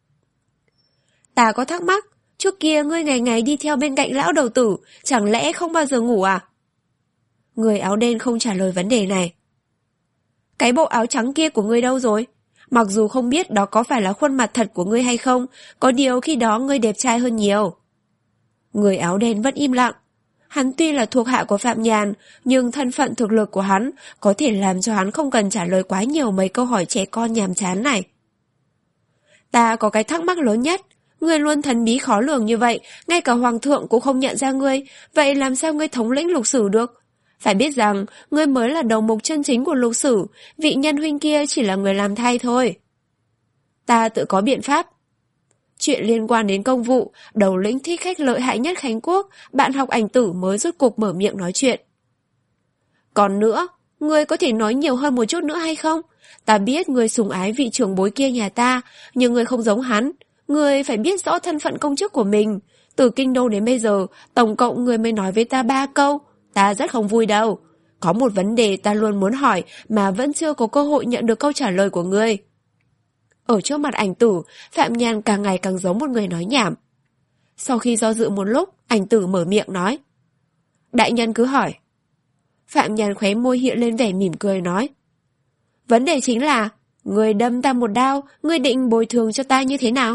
Ta có thắc mắc, trước kia ngươi ngày ngày đi theo bên cạnh lão đầu tử, chẳng lẽ không bao giờ ngủ à? Người áo đen không trả lời vấn đề này. Cái bộ áo trắng kia của ngươi đâu rồi? Mặc dù không biết đó có phải là khuôn mặt thật của ngươi hay không, có điều khi đó ngươi đẹp trai hơn nhiều. Người áo đen vẫn im lặng. Hắn tuy là thuộc hạ của Phạm Nhàn, nhưng thân phận thực lực của hắn có thể làm cho hắn không cần trả lời quá nhiều mấy câu hỏi trẻ con nhàm chán này. Ta có cái thắc mắc lớn nhất. Ngươi luôn thần bí khó lường như vậy, ngay cả hoàng thượng cũng không nhận ra ngươi, vậy làm sao ngươi thống lĩnh lục sử được? Phải biết rằng, ngươi mới là đầu mục chân chính của Lục Sử, vị nhân huynh kia chỉ là người làm thay thôi. Ta tự có biện pháp. Chuyện liên quan đến công vụ, đầu lĩnh thích khách lợi hại nhất Khánh Quốc, bạn học Ảnh Tử mới rốt cục mở miệng nói chuyện. Còn nữa, ngươi có thể nói nhiều hơn một chút nữa hay không? Ta biết ngươi sủng ái vị trưởng bối kia nhà ta, nhưng ngươi không giống hắn. Ngươi phải biết rõ thân phận công chức của mình. Từ kinh đô đến bây giờ, tổng cộng ngươi mới nói với ta ba câu. Ta rất không vui đâu. Có một vấn đề ta luôn muốn hỏi mà vẫn chưa có cơ hội nhận được câu trả lời của ngươi. Ở trước mặt Ảnh Tử, Phạm Nhan càng ngày càng giống một người nói nhảm. Sau khi do dự một lúc, Ảnh Tử mở miệng nói. Đại nhân cứ hỏi. Phạm Nhan khóe môi hiện lên vẻ mỉm cười nói. Vấn đề chính là, ngươi đâm ta một đao, ngươi định bồi thường cho ta như thế nào?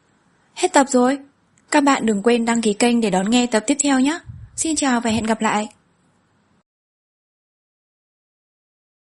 Hết tập rồi. Các bạn đừng quên đăng ký kênh để đón nghe tập tiếp theo nhé. Xin chào và hẹn gặp lại.